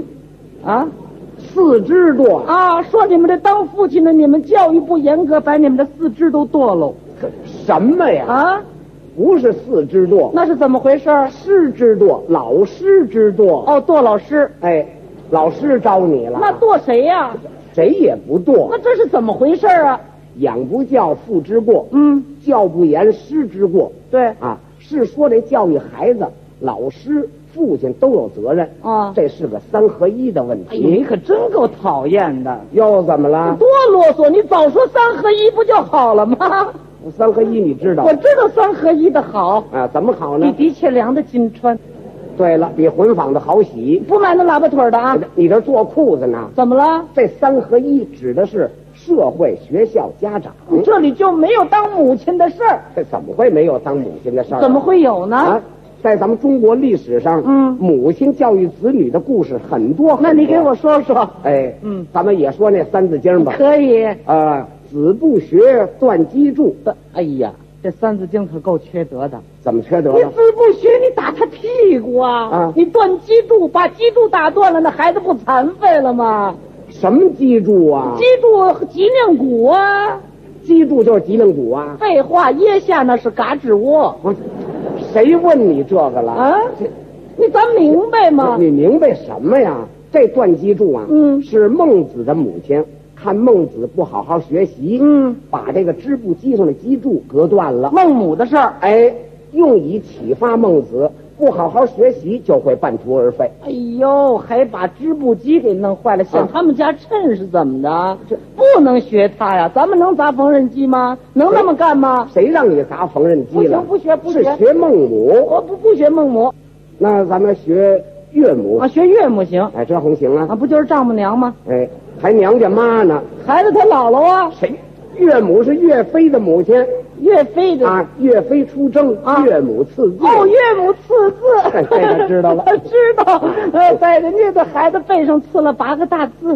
[SPEAKER 21] 嗣之惰
[SPEAKER 20] 啊！说你们这当父亲的，你们教育不严格，把你们的嗣之都堕喽。
[SPEAKER 21] 什么呀？
[SPEAKER 20] 啊！
[SPEAKER 21] 不是嗣之惰，
[SPEAKER 20] 那是怎么回事？
[SPEAKER 21] 师之惰，老师之惰。
[SPEAKER 20] 堕老师。
[SPEAKER 21] 老师招你了。
[SPEAKER 20] 那堕谁呀？
[SPEAKER 21] 谁也不堕。
[SPEAKER 20] 那这是怎么回事啊？
[SPEAKER 21] 养不教，父之过。教不严，师之过。
[SPEAKER 20] 对
[SPEAKER 21] 啊，是说这教育孩子，老师、父亲都有责任
[SPEAKER 20] 啊。
[SPEAKER 21] 这是个3合1的问题。
[SPEAKER 20] 你可真够讨厌的。
[SPEAKER 21] 又怎么了？
[SPEAKER 20] 多啰嗦！你早说3合1不就好了吗
[SPEAKER 21] ？3合1你知道？
[SPEAKER 20] 我知道3合1的好
[SPEAKER 21] 啊，怎么好呢？
[SPEAKER 20] 比的确良的金穿。
[SPEAKER 21] 对了，比混纺的好洗。
[SPEAKER 20] 不买那喇叭腿的啊！
[SPEAKER 21] 你这做裤子呢？
[SPEAKER 20] 怎么了？
[SPEAKER 21] 这3合1指的是社会、学校、家长。
[SPEAKER 20] 这里就没有当母亲的事儿。
[SPEAKER 21] 这怎么会没有当母亲的事儿？
[SPEAKER 20] 怎么会有呢？
[SPEAKER 21] 在咱们中国历史上，母亲教育子女的故事很多。
[SPEAKER 20] 那你给我说说。
[SPEAKER 21] 咱们也说那3字经吧。
[SPEAKER 20] 可以。
[SPEAKER 21] 子不学，断机杼。
[SPEAKER 20] 哎呀，这3字经可够缺德的。
[SPEAKER 21] 怎么缺德了？
[SPEAKER 20] 你子不学，你打他屁股啊！你断机杼，把机杼打断了，那孩子不残废了吗？
[SPEAKER 21] 什么机杼啊？
[SPEAKER 20] 机杼脊梁骨啊！
[SPEAKER 21] 脊柱就是脊梁骨啊！
[SPEAKER 20] 废话，腋下那是嘎吱窝。
[SPEAKER 21] 谁问你这个了？
[SPEAKER 20] 啊？你咱明白吗？
[SPEAKER 21] 你明白什么呀？这断机杼啊，是孟子的母亲看孟子不好好学习，把这个织布机上的机杼割断了。
[SPEAKER 20] 孟母的事儿，
[SPEAKER 21] 用以启发孟子不好好学习就会半途而废。
[SPEAKER 20] 哎呦，还把织布机给弄坏了，像他们家趁是怎么的？不能学他呀！咱们能砸缝纫机吗？能那么干吗？
[SPEAKER 21] 谁让你砸缝纫机了？
[SPEAKER 20] 不学，
[SPEAKER 21] 是学孟母。
[SPEAKER 20] 我不学孟母。
[SPEAKER 21] 那咱们学岳母
[SPEAKER 20] 啊，学岳母行。
[SPEAKER 21] 这红行啊！
[SPEAKER 20] 不就是丈母娘吗？
[SPEAKER 21] 还娘家妈呢。
[SPEAKER 20] 孩子他姥姥啊。
[SPEAKER 21] 谁？岳母是岳飞的母亲。
[SPEAKER 20] 岳飞的
[SPEAKER 21] 啊，岳飞出征，岳母赐字。
[SPEAKER 20] 岳母赐字，
[SPEAKER 21] 这个知道了。
[SPEAKER 20] 知道。在人家的孩子背上刺了8个大字。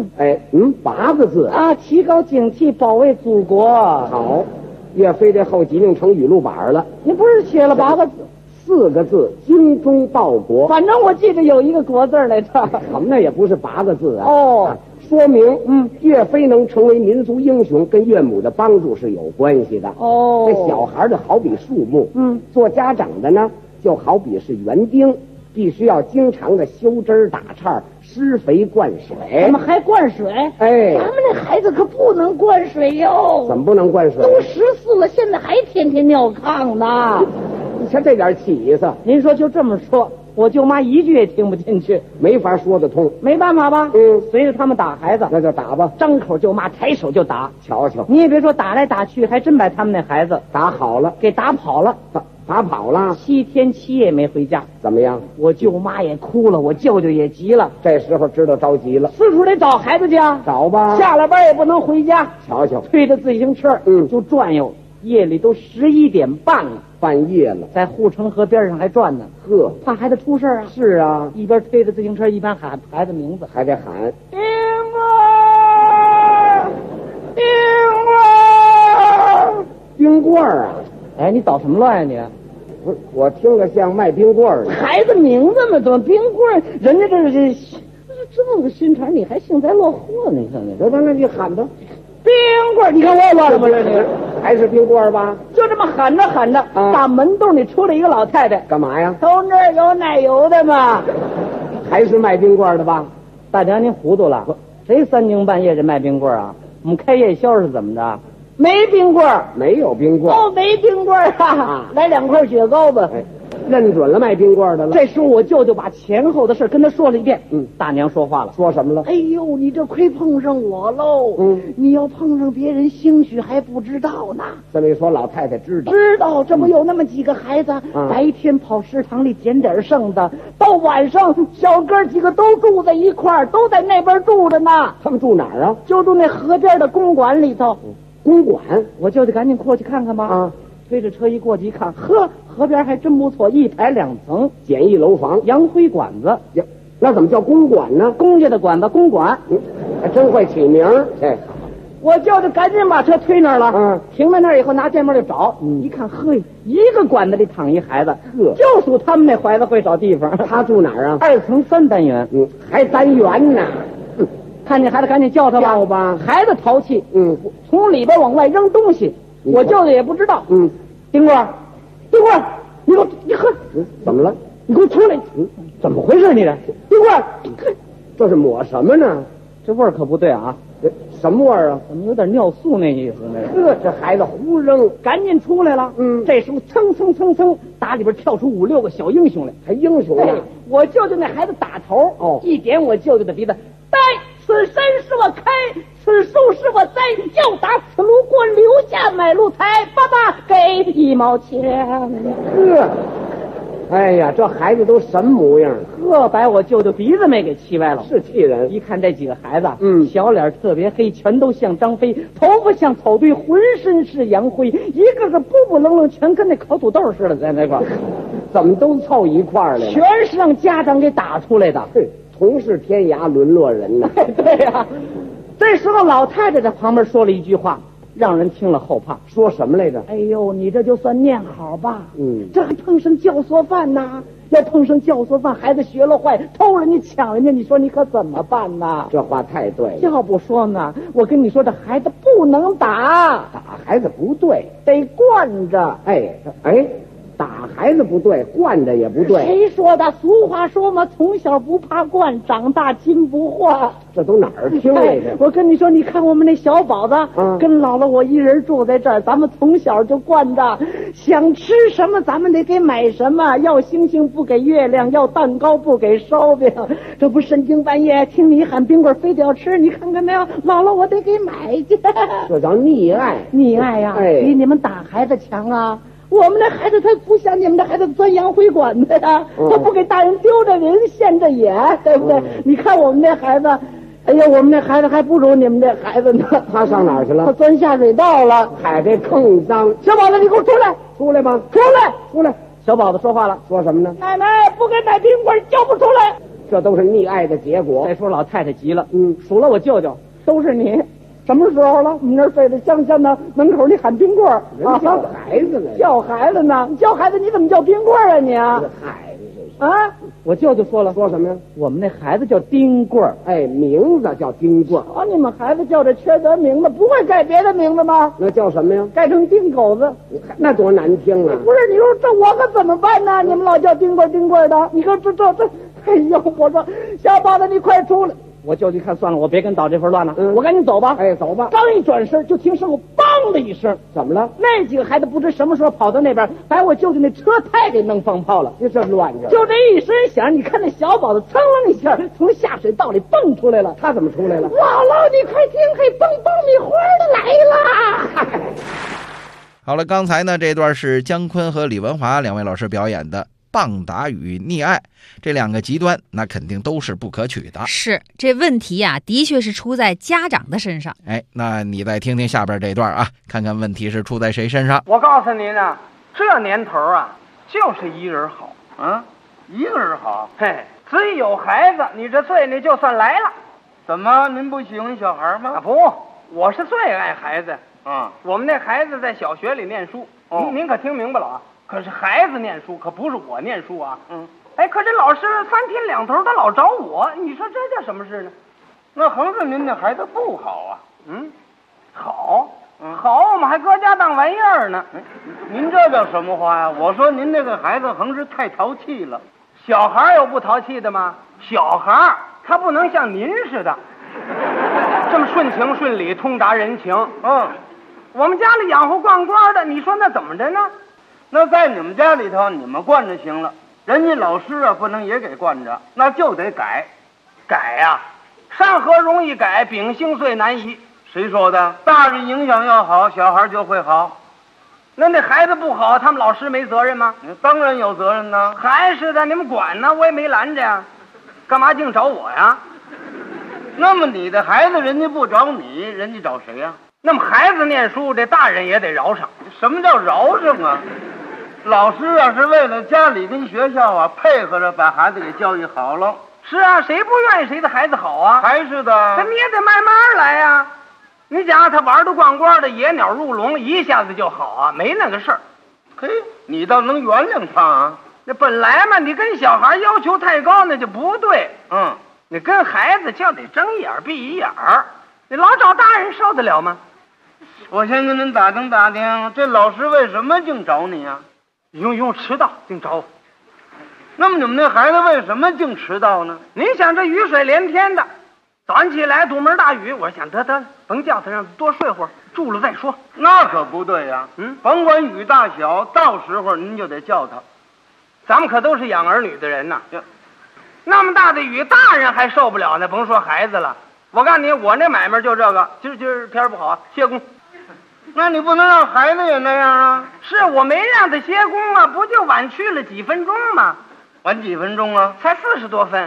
[SPEAKER 21] 8个字
[SPEAKER 20] 啊，提高警惕，保卫祖国。
[SPEAKER 21] 好，岳飞这后脊梁成语录板了。
[SPEAKER 20] 你不是写了8个字
[SPEAKER 21] ？4个字，精忠报国。
[SPEAKER 20] 反正我记得有一个国字来着。
[SPEAKER 21] 那也不是8个字啊。说明岳飞能成为民族英雄，跟岳母的帮助是有关系的。这小孩的好比树木，做家长的呢，就好比是园丁，必须要经常的修枝打杈、施肥灌水。
[SPEAKER 20] 怎么还灌水？咱们这孩子可不能灌水哟。
[SPEAKER 21] 怎么不能灌水？
[SPEAKER 20] 都14了，现在还天天尿炕呢。
[SPEAKER 21] 你瞧这点起色。
[SPEAKER 20] 您说就这么说，我舅妈一句也听不进去，
[SPEAKER 21] 没法说得通。
[SPEAKER 20] 没办法吧？随着他们打孩子，
[SPEAKER 21] 那就打吧，
[SPEAKER 20] 张口就骂，抬手就打。
[SPEAKER 21] 瞧瞧，
[SPEAKER 20] 你也别说打来打去，还真把他们那孩子
[SPEAKER 21] 打好了，
[SPEAKER 20] 给打跑了。
[SPEAKER 21] 打跑了
[SPEAKER 20] ，7天7夜没回家。
[SPEAKER 21] 怎么样？
[SPEAKER 20] 我舅妈也哭了，我舅舅也急了。
[SPEAKER 21] 这时候知道着急了，
[SPEAKER 20] 四处得找孩子去啊。
[SPEAKER 21] 找吧，
[SPEAKER 20] 下了班也不能回家。
[SPEAKER 21] 瞧瞧，
[SPEAKER 20] 推着自行车，就转悠。夜里都11点半了，
[SPEAKER 21] 半夜了，
[SPEAKER 20] 在护城河边上还转呢。
[SPEAKER 21] 呵，
[SPEAKER 20] 怕孩子出事啊。
[SPEAKER 21] 是啊，
[SPEAKER 20] 一边推着自行车，一边喊孩子名字，
[SPEAKER 21] 还得喊
[SPEAKER 20] 冰棍，冰棍，
[SPEAKER 21] 冰棍啊！
[SPEAKER 20] 你捣什么乱呀你？
[SPEAKER 21] 不是，我听着像卖冰棍的。
[SPEAKER 20] 孩子名字嘛，多冰棍，人家这这个心肠，你还幸灾乐祸呢？你看你，
[SPEAKER 21] 那你喊吧。
[SPEAKER 20] 冰棍，你看我也乱了吗？这你
[SPEAKER 21] 还是冰棍吧？
[SPEAKER 20] 就这么喊着喊着，大门洞里出来一个老太太，
[SPEAKER 21] 干嘛呀？
[SPEAKER 20] 同志有奶油的吗？
[SPEAKER 21] 还是卖冰棍的吧？
[SPEAKER 20] 大娘您糊涂了，谁3更半夜这卖冰棍啊？我们开夜宵是怎么着？没冰棍儿，
[SPEAKER 21] 没有冰棍
[SPEAKER 20] 哦，没冰棍儿啊！来2块雪糕子。
[SPEAKER 21] 认准了卖冰棍的了。
[SPEAKER 20] 这时候我舅舅把前后的事跟他说了一遍。大娘说话了，
[SPEAKER 21] 说什么了？
[SPEAKER 20] 哎呦，你这亏碰上我喽！你要碰上别人，兴许还不知道呢。
[SPEAKER 21] 这么一说，老太太知道。
[SPEAKER 20] 知道，这不有那么几个孩子，白天跑食堂里捡点剩的，到晚上小哥几个都住在一块儿，都在那边住着呢。
[SPEAKER 21] 他们住哪儿啊？
[SPEAKER 20] 就住那河边的公馆里头。
[SPEAKER 21] 公馆，
[SPEAKER 20] 我舅舅赶紧过去看看吧。推着车一过去一看，呵，河边还真不错，1排2层，
[SPEAKER 21] 简易楼房，
[SPEAKER 20] 洋灰馆子。
[SPEAKER 21] 那怎么叫公馆呢？
[SPEAKER 20] 公家的馆子，公馆。
[SPEAKER 21] 还真会起名儿。哎，
[SPEAKER 20] 我舅舅赶紧把车推那儿了。停在那儿以后，拿电门就找，一看，嘿，一个馆子里躺一孩子，就属他们那孩子会找地方。
[SPEAKER 21] 他住哪儿啊
[SPEAKER 20] ？2层3单元。
[SPEAKER 21] 还单元呢。
[SPEAKER 20] 看见孩子赶紧叫他吧。
[SPEAKER 21] 叫吧。
[SPEAKER 20] 孩子淘气。从里边往外扔东西。我舅舅也不知道。丁贵，丁贵，你喝，
[SPEAKER 21] 怎么了？
[SPEAKER 20] 你给我出来！怎么回事你这？丁贵，
[SPEAKER 21] 这是抹什么呢？
[SPEAKER 20] 这味儿可不对啊！
[SPEAKER 21] 什么味儿啊？
[SPEAKER 20] 怎么有点尿素那意思呢？
[SPEAKER 21] 这孩子胡扔，
[SPEAKER 20] 赶紧出来了。这时候蹭，打里边跳出5、6个小英雄来，
[SPEAKER 21] 还英雄呀！
[SPEAKER 20] 我舅舅那孩子打头，一点我舅舅的鼻子，呆！此山是我开，此树是我栽，要打此路过，留下买路财，爸爸给1毛钱。
[SPEAKER 21] 哎呀，这孩子都什么模样？
[SPEAKER 20] 把我舅舅鼻子没给气歪了，
[SPEAKER 21] 是气人。
[SPEAKER 20] 一看这几个孩子，小脸特别黑，全都像张飞，头发像草堆，浑身是洋灰，一个个不愣愣，全跟那烤土豆似的，在那块儿，
[SPEAKER 21] 怎么都凑一块儿来了？
[SPEAKER 20] 全是让家长给打出来的。
[SPEAKER 21] 同是天涯沦落人呐。
[SPEAKER 20] 对呀，这时候老太太在旁边说了一句话，让人听了后怕。
[SPEAKER 21] 说什么来着？
[SPEAKER 20] 哎呦，你这就算念好吧。这还碰上教唆犯呐！要碰上教唆犯，孩子学了坏，偷人家抢人家，你说你可怎么办呢？
[SPEAKER 21] 这话太对了。
[SPEAKER 20] 要不说呢，我跟你说，这孩子不能打，
[SPEAKER 21] 打孩子不对，
[SPEAKER 20] 得惯着。
[SPEAKER 21] 打孩子不对，惯着也不对。
[SPEAKER 20] 谁说的？俗话说嘛，从小不怕惯，长大经不惯。
[SPEAKER 21] 这都哪儿听来的？
[SPEAKER 20] 我跟你说，你看我们那小宝子，跟姥姥我一人住在这儿，咱们从小就惯着，想吃什么咱们得给买什么，要星星不给月亮，要蛋糕不给烧饼。这不深更半夜听你喊冰棍，非得要吃，你看看没有？姥姥我得给买去。
[SPEAKER 21] 这叫溺爱，
[SPEAKER 20] 溺爱呀，比你们打孩子强啊！我们那孩子他不像你们这孩子钻洋灰馆子呀，他不给大人丢着人现着眼，对不对？你看我们那孩子，哎呀，我们那孩子还不如你们这孩子呢。
[SPEAKER 21] 他上哪儿去了？
[SPEAKER 20] 他钻下水道了。
[SPEAKER 21] 海这坑脏。
[SPEAKER 20] 小宝子，你给我出来！
[SPEAKER 21] 出来吧！
[SPEAKER 20] 出来！小宝子说话了，
[SPEAKER 21] 说什么呢？
[SPEAKER 20] 奶奶不给买冰棍，叫不出来。
[SPEAKER 21] 这都是溺爱的结果。
[SPEAKER 20] 再说老太太急了，数了我舅舅，都是你。什么时候了？我们那儿睡得香香的，门口你喊冰棍儿，
[SPEAKER 21] 人叫孩子呢，
[SPEAKER 20] 叫孩子呢，叫孩子你怎么叫冰棍儿啊你啊？
[SPEAKER 21] 孩子
[SPEAKER 20] 啊！我舅舅说了，
[SPEAKER 21] 说什么呀？
[SPEAKER 20] 我们那孩子叫丁棍儿，
[SPEAKER 21] 名字叫丁棍儿。
[SPEAKER 20] 你们孩子叫这缺德名字，不会改别的名字吗？
[SPEAKER 21] 那叫什么呀？
[SPEAKER 20] 改成丁狗子，
[SPEAKER 21] 那多难听啊！
[SPEAKER 20] 不是，你说这我可怎么办呢？你们老叫丁棍儿丁棍儿的，你说这，哎呦，我说小宝子你快出来！我舅舅看算了，我别跟倒这份乱了，我赶紧走吧。
[SPEAKER 21] 走吧。
[SPEAKER 20] 刚一转身，就听身后梆的一声，
[SPEAKER 21] 怎么了？
[SPEAKER 20] 那几个孩子不知什么时候跑到那边，把我舅舅那车胎给弄放炮了。
[SPEAKER 21] 这乱着。
[SPEAKER 20] 就这一声响，你看那小宝子噌楞一下从下水道里蹦出来了。
[SPEAKER 21] 他怎么出来了？
[SPEAKER 20] 姥姥，你快听，嘿，蹦爆米花的来了！
[SPEAKER 6] 好了，刚才呢这段是姜昆和李文华两位老师表演的棒打与溺爱，这两个极端那肯定都是不可取的。
[SPEAKER 5] 是，这问题呀，的确是出在家长的身上。
[SPEAKER 6] 那你再听听下边这段啊，看看问题是出在谁身上。
[SPEAKER 7] 我告诉您啊，这年头啊，就是一人好啊，一个人好。嘿，只要有孩子，你这罪你就算来了。怎么，您不喜欢小孩吗？不，我是最爱孩子。我们那孩子在小学里念书，您可听明白了啊？可是孩子念书，可不是我念书啊。可这老师3天2头他老找我，你说这叫什么事呢？那横是您那孩子不好啊。好，我们还搁家当玩意儿呢。您这叫什么话呀？我说您这个孩子横是太淘气了。小孩有不淘气的吗？小孩他不能像您似的这么顺情顺理，通达人情。我们家里养活惯惯的，你说那怎么着呢？
[SPEAKER 21] 那在你们家里头，你们惯着行了，人家老师啊不能也给惯着，那就得改。
[SPEAKER 7] 改呀，山河容易改，秉性最难移。
[SPEAKER 21] 谁说的？大人影响要好，小孩就会好。
[SPEAKER 7] 那孩子不好，他们老师没责任吗？
[SPEAKER 21] 当然有责任呢。
[SPEAKER 7] 还是的，你们管呢，我也没拦着呀，干嘛净找我呀？
[SPEAKER 21] 那么你的孩子人家不找你，人家找谁呀？
[SPEAKER 7] 那么孩子念书，这大人也得饶上。
[SPEAKER 21] 什么叫饶上啊？老师啊是为了家里跟学校啊配合着把孩子给教育好了。
[SPEAKER 7] 是啊，谁不愿意谁的孩子好啊？
[SPEAKER 21] 还是的。
[SPEAKER 7] 那你也得慢慢来呀。你讲他玩的惯惯的，野鸟入笼，一下子就好啊，没那个事儿。
[SPEAKER 21] 嘿，你倒能原谅他啊？
[SPEAKER 7] 那本来嘛，你跟小孩要求太高，那就不对。你跟孩子就得睁一眼闭一眼儿，你老找大人受得了吗？
[SPEAKER 21] 我先跟您打听打听，这老师为什么净找你啊？
[SPEAKER 7] 用迟到净找我。
[SPEAKER 21] 那么你们那孩子为什么净迟到呢？
[SPEAKER 7] 你想这雨水连天的，早上起来堵门大雨，我想得甭叫他，让他多睡会儿，住了再说。
[SPEAKER 21] 那可不对呀。甭管雨大小，到时候您就得叫他。
[SPEAKER 7] 咱们可都是养儿女的人呐。那么大的雨，大人还受不了呢，甭说孩子了。我告诉你，我那买卖就这个，今儿天不好啊，歇工。
[SPEAKER 21] 那你不能让孩子也那样啊？
[SPEAKER 7] 是我没让他歇工啊，不就晚去了几分钟吗？
[SPEAKER 21] 晚几分钟啊？
[SPEAKER 7] 才40多分。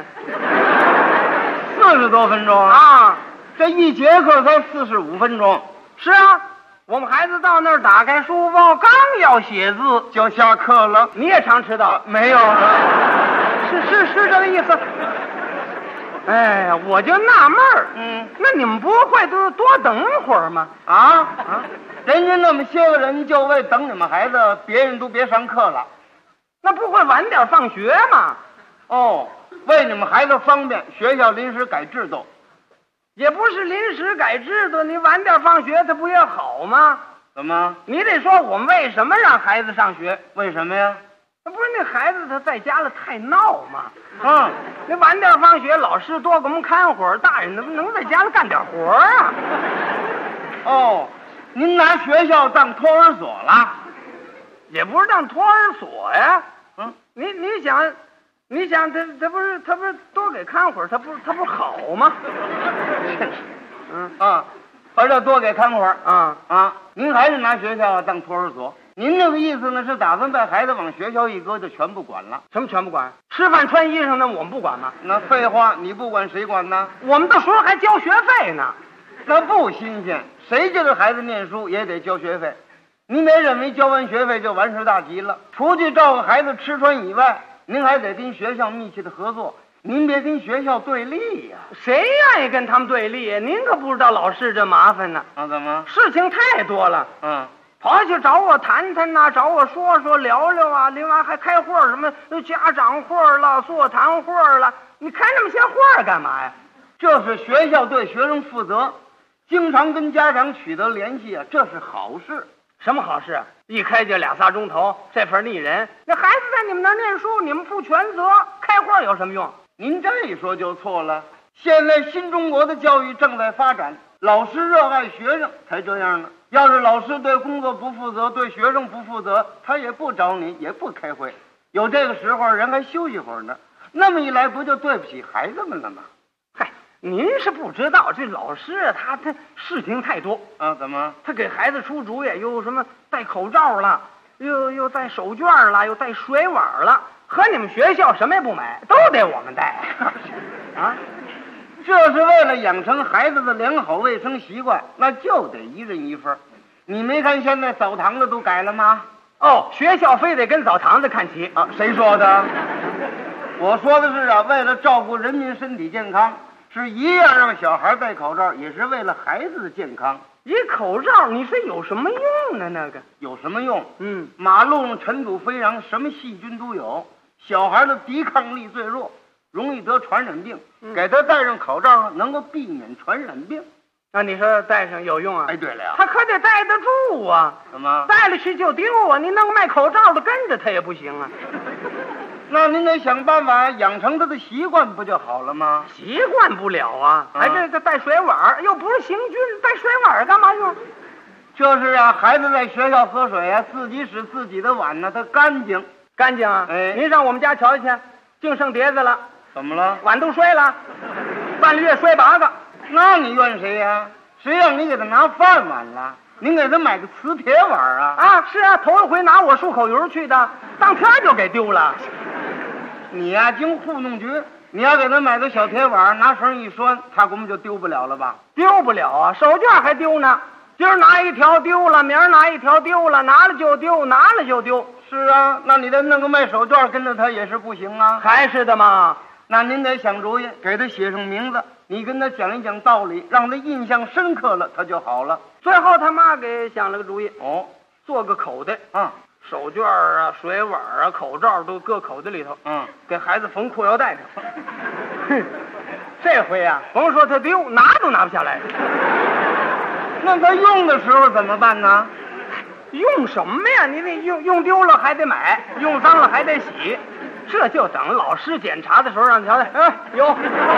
[SPEAKER 21] 40多分钟
[SPEAKER 7] 啊？
[SPEAKER 21] 这一节课才45分钟。
[SPEAKER 7] 是啊，我们孩子到那儿打开书包，刚要写字
[SPEAKER 21] 就下课了。
[SPEAKER 7] 你也常迟到？
[SPEAKER 21] 没有。
[SPEAKER 7] 是这个意思。哎呀，我就纳闷儿。那你们不会多等会儿吗？
[SPEAKER 21] 人家那么些个人就为等你们孩子，别人都别上课了。
[SPEAKER 7] 那不会晚点放学吗？
[SPEAKER 21] 为你们孩子方便，学校临时改制度。
[SPEAKER 7] 也不是临时改制度，你晚点放学，他不也好吗？
[SPEAKER 21] 怎么？
[SPEAKER 7] 你得说我们为什么让孩子上学？
[SPEAKER 21] 为什么呀？
[SPEAKER 7] 那不是那孩子他在家了太闹吗？那晚点放学，老师多给我们看会儿，大人能在家里干点活啊？
[SPEAKER 21] 您拿学校当托儿所了？
[SPEAKER 7] 也不是当托儿所呀。你想他不是多给看会儿，他不是好吗？
[SPEAKER 21] 反正多给看会儿您还是拿学校当托儿所？您这个意思呢，是打算把孩子往学校一搁就全不管了？
[SPEAKER 7] 什么全不管？吃饭穿衣裳呢，我们不管吗？
[SPEAKER 21] 那废话，你不管谁管呢？
[SPEAKER 7] 我们到时候还交学费呢。
[SPEAKER 21] 那不新鲜，谁叫这孩子念书也得交学费。您别认为交完学费就完事大吉了，除去照顾孩子吃穿以外，您还得跟学校密切的合作。您别跟学校对立呀。
[SPEAKER 7] 谁愿意跟他们对立？您可不知道老师这麻烦呢。
[SPEAKER 21] 怎么？
[SPEAKER 7] 事情太多了。跑下去找我谈谈呐，找我说聊聊啊。另外还开会什么家长会了、座谈会了，你开那么些会干嘛呀？
[SPEAKER 21] 这是学校对学生负责，经常跟家长取得联系啊，这是好事。
[SPEAKER 7] 什么好事？一开就2、3钟头，这份腻人。那孩子在你们那儿念书，你们负全责，开会有什么用？
[SPEAKER 21] 您这一说就错了。现在新中国的教育正在发展，老师热爱学生才这样呢。要是老师对工作不负责，对学生不负责，他也不找你，也不开会。有这个时候，人还休息会儿呢。那么一来，不就对不起孩子们了吗？
[SPEAKER 7] 嗨，您是不知道，这老师他事情太多
[SPEAKER 21] 怎么？
[SPEAKER 7] 他给孩子出主意，又什么戴口罩了，又戴手绢了，又戴水碗了，和你们学校什么也不买，都得我们带
[SPEAKER 21] 这是为了养成孩子的良好卫生习惯，那就得一人一份。你没看现在澡堂子都改了吗？
[SPEAKER 7] 学校非得跟澡堂子看齐
[SPEAKER 21] 谁说的？我说的是为了照顾人民身体健康，是一样让小孩戴口罩，也是为了孩子的健康。
[SPEAKER 7] 一口罩你说有什么用呢？那个
[SPEAKER 21] 有什么用？马路上尘土飞扬，什么细菌都有，小孩的抵抗力最弱，容易得传染病。给他戴上口罩能够避免传染病。
[SPEAKER 7] 那你说戴上有用啊？
[SPEAKER 21] 对了呀，
[SPEAKER 7] 他可得戴得住啊。
[SPEAKER 21] 怎么？
[SPEAKER 7] 戴了去就丢啊！你弄卖口罩的跟着他也不行啊。
[SPEAKER 21] 那
[SPEAKER 7] 那您得想办法养成他的习惯，不就好了吗？
[SPEAKER 8] 习惯不了啊！哎，这带水碗又不是行军，带水碗干嘛用？
[SPEAKER 7] 就是啊，孩子在学校喝水啊，自己使自己的碗呢，它干净。
[SPEAKER 8] 干净啊！
[SPEAKER 7] 哎，
[SPEAKER 8] 您上我们家瞧一瞧，净剩碟子了。
[SPEAKER 7] 怎么了？
[SPEAKER 8] 碗都摔了，半个月摔8个。
[SPEAKER 7] 那你怨谁呀？谁让你给他拿饭碗了？您给他买个瓷铁碗啊！
[SPEAKER 8] 啊，是啊，头一回拿我漱口油去的，当天就给丢了。
[SPEAKER 7] 你呀，经糊弄局，你要给他买个小铁碗，拿绳一拴，他估摸就丢不了了吧？
[SPEAKER 8] 丢不了啊，手绢还丢呢。今儿拿一条丢了，明儿拿一条丢了，拿了就丢，拿了就丢。
[SPEAKER 7] 是啊，那你再弄个卖手绢跟着他也是不行啊。
[SPEAKER 8] 还是的嘛。
[SPEAKER 7] 那您得想主意，给他写上名字，你跟他讲一讲道理，让他印象深刻了，他就好了。
[SPEAKER 8] 最后他妈给想了个主意，
[SPEAKER 7] 哦，
[SPEAKER 8] 做个口袋
[SPEAKER 7] 啊，
[SPEAKER 8] 手绢啊、水碗啊、口罩都搁口袋里头，给孩子缝裤腰带上。这回啊，甭说他丢，拿都拿不下来。
[SPEAKER 7] 那他用的时候怎么办呢？
[SPEAKER 8] 用什么呀？你那用丢了还得买，用脏了还得洗，这就等老师检查的时候让你瞧瞧。哎，有。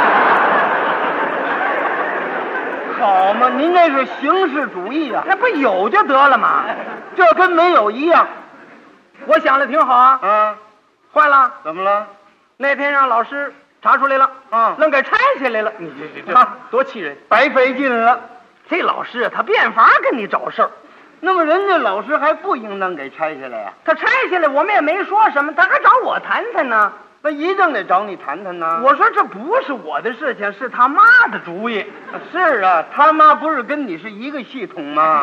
[SPEAKER 7] 好嘛，您这是形式主义啊！
[SPEAKER 8] 那不有就得了吗？
[SPEAKER 7] 这跟没有一样。
[SPEAKER 8] 我想的挺好啊。
[SPEAKER 7] 嗯，
[SPEAKER 8] 坏了。
[SPEAKER 7] 怎么了？
[SPEAKER 8] 那天让老师查出来了，愣给拆下来了。你这多气人，
[SPEAKER 7] 白费劲了。
[SPEAKER 8] 这老师他变法跟你找事儿。
[SPEAKER 7] 那么人家老师还不应当给拆下来呀？
[SPEAKER 8] 他拆下来我们也没说什么，他还找我谈谈呢。
[SPEAKER 7] 那一定得找你谈谈呢。
[SPEAKER 8] 我说这不是我的事情，是他妈的主意。
[SPEAKER 7] 是啊，他妈不是跟你是一个系统吗？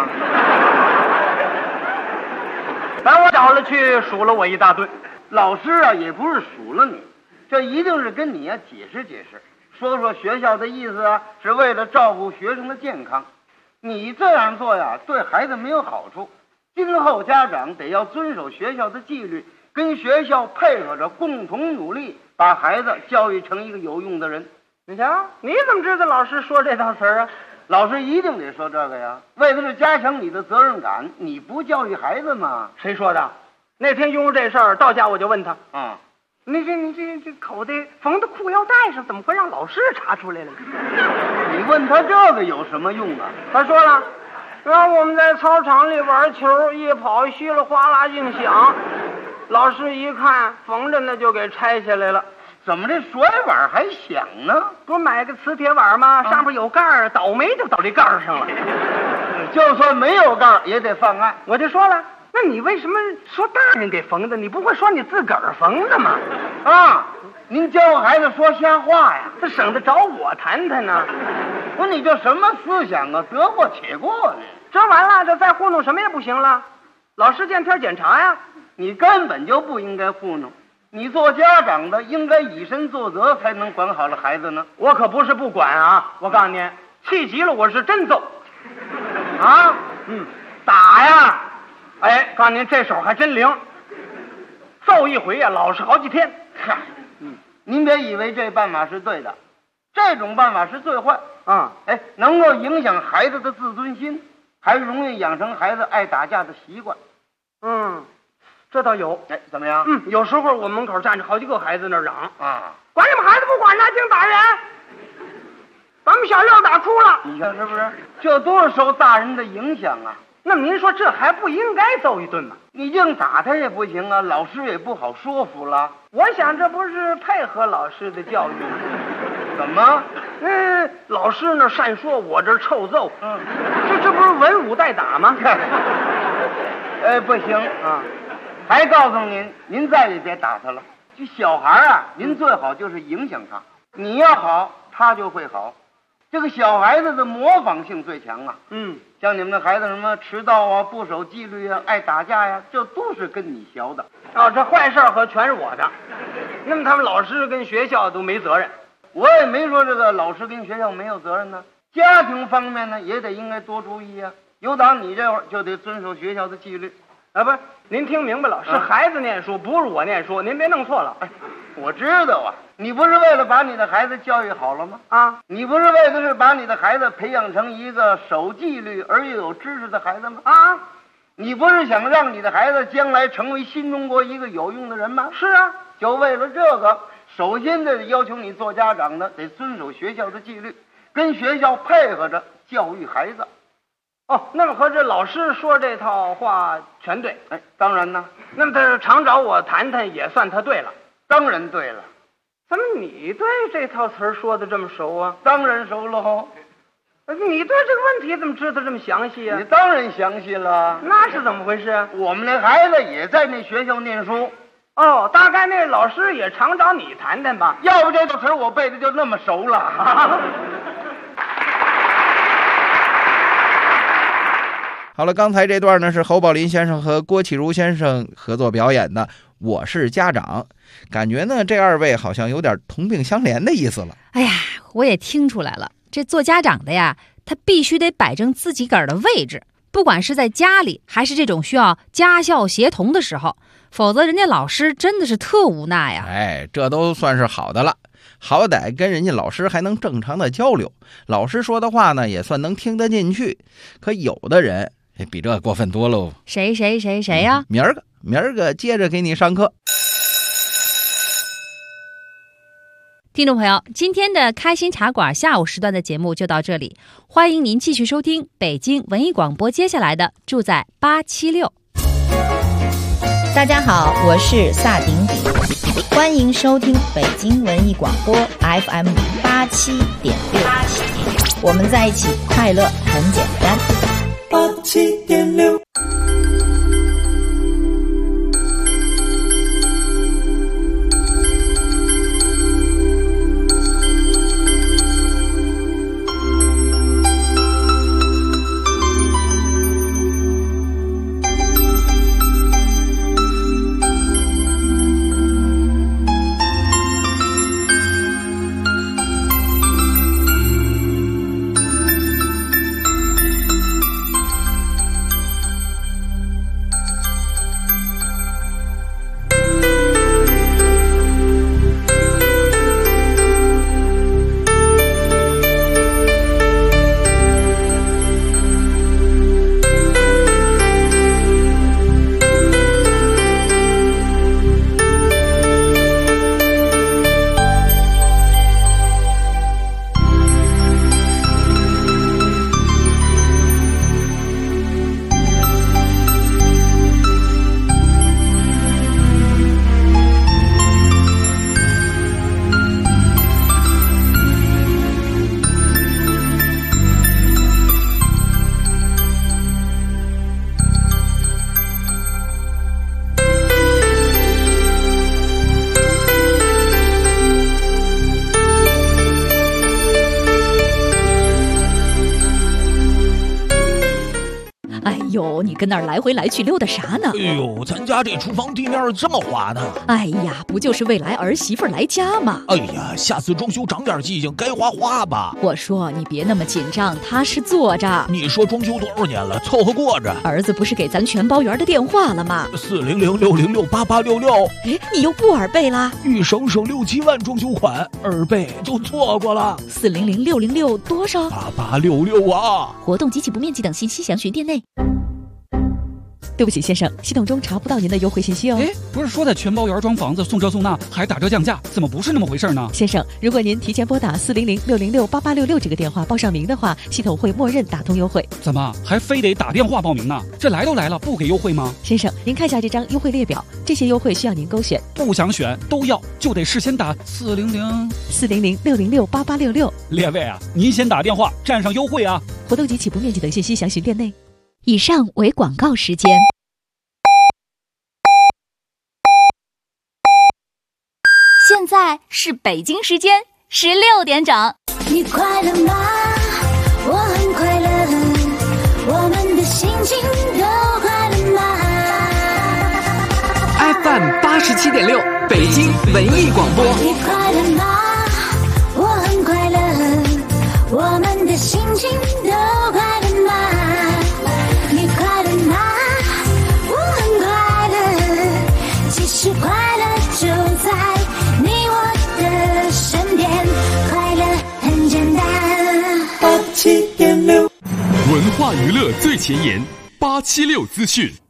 [SPEAKER 8] 把我找了去，数了我一大顿。
[SPEAKER 7] 老师啊，也不是数了你，这一定是跟你呀解释解释，说说学校的意思啊，是为了照顾学生的健康。你这样做呀，对孩子没有好处。今后家长得要遵守学校的纪律，跟学校配合着，共同努力，把孩子教育成一个有用的人。
[SPEAKER 8] 你瞧，你怎么知道老师说这套词儿啊？
[SPEAKER 7] 老师一定得说这个呀，为的是加强你的责任感。你不教育孩子吗？
[SPEAKER 8] 谁说的？那天因为这事儿到家我就问他
[SPEAKER 7] 啊，
[SPEAKER 8] 你这口袋缝的裤腰带上怎么会让老师查出来了？
[SPEAKER 7] 你问他这个有什么用啊？
[SPEAKER 8] 他说了，让我们在操场里玩球，一跑稀里哗啦净响，老师一看缝着呢，就给拆下来了。
[SPEAKER 7] 怎么这水碗还响呢？
[SPEAKER 8] 不是买个磁铁碗吗？上面有盖儿，倒霉就倒这盖儿上了。
[SPEAKER 7] 就算没有盖儿也得犯案。
[SPEAKER 8] 我就说了，那你为什么说大人给缝的？你不会说你自个儿缝的吗？
[SPEAKER 7] 啊，您教孩子说瞎话呀？
[SPEAKER 8] 这省得找我谈谈呢。
[SPEAKER 7] 不是你这什么思想啊？得过且过的。
[SPEAKER 8] 这完了，这再糊弄什么也不行了。老师见天检查呀。
[SPEAKER 7] 你根本就不应该糊弄。你做家长的应该以身作则，才能管好了孩子呢。
[SPEAKER 8] 我可不是不管啊！我告诉你，气急了我是真揍。啊，打呀！哎，告诉您这手还真灵，揍一回呀，老实好几天。
[SPEAKER 7] 嗨，您别以为这办法是对的，这种办法是最坏啊！哎，能够影响孩子的自尊心，还容易养成孩子爱打架的习惯。
[SPEAKER 8] 这倒有。
[SPEAKER 7] 哎，怎么样？
[SPEAKER 8] 有时候我门口站着好几个孩子那嚷
[SPEAKER 7] 啊，
[SPEAKER 8] 管你们孩子不管呢，净打人，把我们小六打哭了。
[SPEAKER 7] 你看是不是？这都是受大人的影响啊。
[SPEAKER 8] 那么您说这还不应该揍一顿吗？
[SPEAKER 7] 你净打他也不行啊，老师也不好说服了。
[SPEAKER 8] 我想这不是配合老师的教育吗？
[SPEAKER 7] 怎么？
[SPEAKER 8] 老师那善说，我这臭揍。这不是文武带打吗？
[SPEAKER 7] 不行啊。还告诉您再也别打他了。这小孩啊，您最好就是影响他，你要好，他就会好。这个小孩子的模仿性最强啊。像你们的孩子什么迟到啊、不守纪律啊、爱打架呀，这都是跟你学的。
[SPEAKER 8] 这坏事可全是我的。那么他们老师跟学校都没责任。
[SPEAKER 7] 我也没说这个老师跟学校没有责任呢。家庭方面呢，也得应该多注意啊。有打你这会儿就得遵守学校的纪律。
[SPEAKER 8] 不是，您听明白了，是孩子念书，不是我念书，您别弄错了。
[SPEAKER 7] 我知道啊，你不是为了把你的孩子教育好了吗？
[SPEAKER 8] 啊，
[SPEAKER 7] 你不是为的是把你的孩子培养成一个守纪律而又有知识的孩子吗？
[SPEAKER 8] 啊，
[SPEAKER 7] 你不是想让你的孩子将来成为新中国一个有用的人吗？
[SPEAKER 8] 是啊， 就为了这个，首先得要求你做家长的得遵守学校的纪律，跟学校配合着教育孩子。
[SPEAKER 7] 哦，那么和这老师说这套话全对。
[SPEAKER 8] 哎，当然呢。
[SPEAKER 7] 那么他常找我谈谈，也算他对了。
[SPEAKER 8] 当然对了。
[SPEAKER 7] 怎么你对这套词儿说的这么熟啊？
[SPEAKER 8] 当然熟喽。
[SPEAKER 7] 你对这个问题怎么知道这么详细啊？
[SPEAKER 8] 你当然详细了。
[SPEAKER 7] 那是怎么回事？
[SPEAKER 8] 我们那孩子也在那学校念书。
[SPEAKER 7] 哦，大概那老师也常找你谈谈吧。
[SPEAKER 8] 要不这套词儿我背的就那么熟了。
[SPEAKER 6] 好了，刚才这段呢是侯宝林先生和郭启儒先生合作表演的《我是家长》，感觉呢这二位好像有点同病相怜的意思了。
[SPEAKER 5] 哎呀，我也听出来了，这做家长的呀，他必须得摆正自己个儿的位置，不管是在家里还是这种需要家校协同的时候，否则人家老师真的是特无奈呀。
[SPEAKER 6] 哎，这都算是好的了，好歹跟人家老师还能正常的交流，老师说的话呢也算能听得进去。可有的人比这过分多喽。
[SPEAKER 5] 谁呀？
[SPEAKER 6] 明儿个接着给你上课。
[SPEAKER 5] 听众朋友，今天的开心茶馆下午时段的节目就到这里，欢迎您继续收听北京文艺广播接下来的住在876。
[SPEAKER 9] 大家好，我是萨顶顶，欢迎收听北京文艺广播 FM 87.6，我们在一起，快乐很简单。
[SPEAKER 10] 87.6。
[SPEAKER 12] 你跟那儿来回来去溜达啥呢？
[SPEAKER 13] 哎呦，咱家这厨房地面这么滑呢。
[SPEAKER 12] 哎呀，不就是未来儿媳妇来家吗？
[SPEAKER 13] 哎呀，下次装修长点记性，该花花吧。
[SPEAKER 12] 我说你别那么紧张，他是坐着。
[SPEAKER 13] 你说装修多少年了，凑合过着。
[SPEAKER 12] 儿子不是给咱全包园的电话了吗
[SPEAKER 13] ？400-606-8866。
[SPEAKER 12] 哎，你又不耳背啦？
[SPEAKER 13] 欲省省6、7万装修款，耳背就错过了。
[SPEAKER 12] 400-606多少
[SPEAKER 13] ？8866啊！
[SPEAKER 12] 活动及起步面积等信息详询店内。对不起，先生，系统中查不到您的优惠信息哦。
[SPEAKER 22] 哎，不是说在全包园装房子送这送那还打折降价，怎么不是那么回事呢？
[SPEAKER 12] 先生，如果您提前拨打400-606-8866这个电话报上名的话，系统会默认打通优惠。
[SPEAKER 22] 怎么还非得打电话报名呢？这来都来了，不给优惠吗？
[SPEAKER 12] 先生，您看一下这张优惠列表，这些优惠需要您勾选。
[SPEAKER 22] 不想选都要，就得事先打
[SPEAKER 12] 400-606-8866。
[SPEAKER 22] 列位啊，您先打电话占上优惠啊！
[SPEAKER 12] 活动及起步面积等信息详询店内。以上为广告时间。
[SPEAKER 23] 现在是北京时间16点整。
[SPEAKER 16] 你快乐吗？我很快乐，我们的心情都快乐吗
[SPEAKER 19] ？FM 87.6，北京文艺广播。
[SPEAKER 16] 你快乐吗？我很快乐，我们的心情都快乐吗？你快乐吗？我很快乐，其实快乐就在你我的身边，快乐很简单。
[SPEAKER 14] 87.6，文化娱乐最前沿，876资讯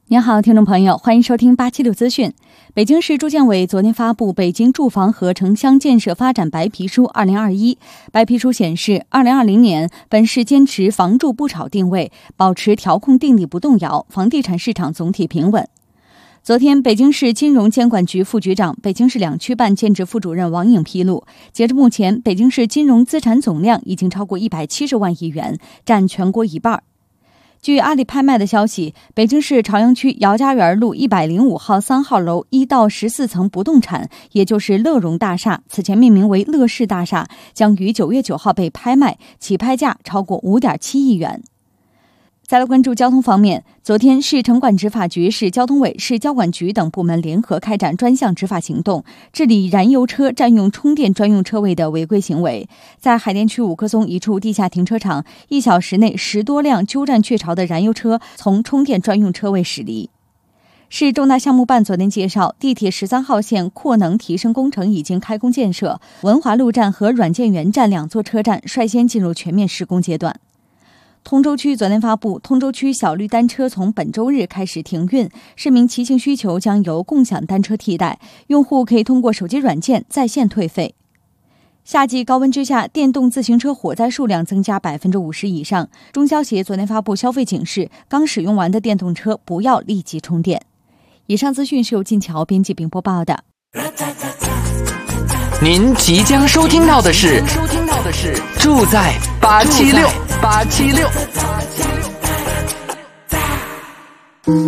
[SPEAKER 11] 您好，听众朋友，欢迎收听876资讯。北京市住建委昨天发布《北京住房和城乡建设发展白皮书2021》。白皮书显示，2020年本市坚持房住不炒定位，保持调控定力不动摇，房地产市场总体平稳。昨天，北京市金融监管局副局长、北京市两区办建制副主任王颖披露，截至目前，北京市金融资产总量已经超过170万亿元，占全国一半。据阿里拍卖的消息，北京市朝阳区姚家园路105号3号楼1到14层不动产，也就是乐融大厦，此前命名为乐视大厦，将于9月9号被拍卖，起拍价超过5.7亿元。再来关注交通方面，昨天市城管执法局、市交通委、市交管局等部门联合开展专项执法行动，治理燃油车占用充电专用车位的违规行为。在海淀区五棵松一处地下停车场，1小时内10多辆鸠占鹊巢的燃油车从充电专用车位驶离。市重大项目办昨天介绍，地铁13号线扩能提升工程已经开工建设，文华路站和软件园站2座车站率先进入全面施工阶段。通州区昨天发布，通州区小绿单车从本周日开始停运，市民骑行需求将由共享单车替代，用户可以通过手机软件在线退费。夏季高温之下，电动自行车火灾数量增加50%以上。中消协昨天发布消费警示，刚使用完的电动车不要立即充电。以上资讯是由晋桥编辑并播报的。
[SPEAKER 19] 您即将收听到的是住在876。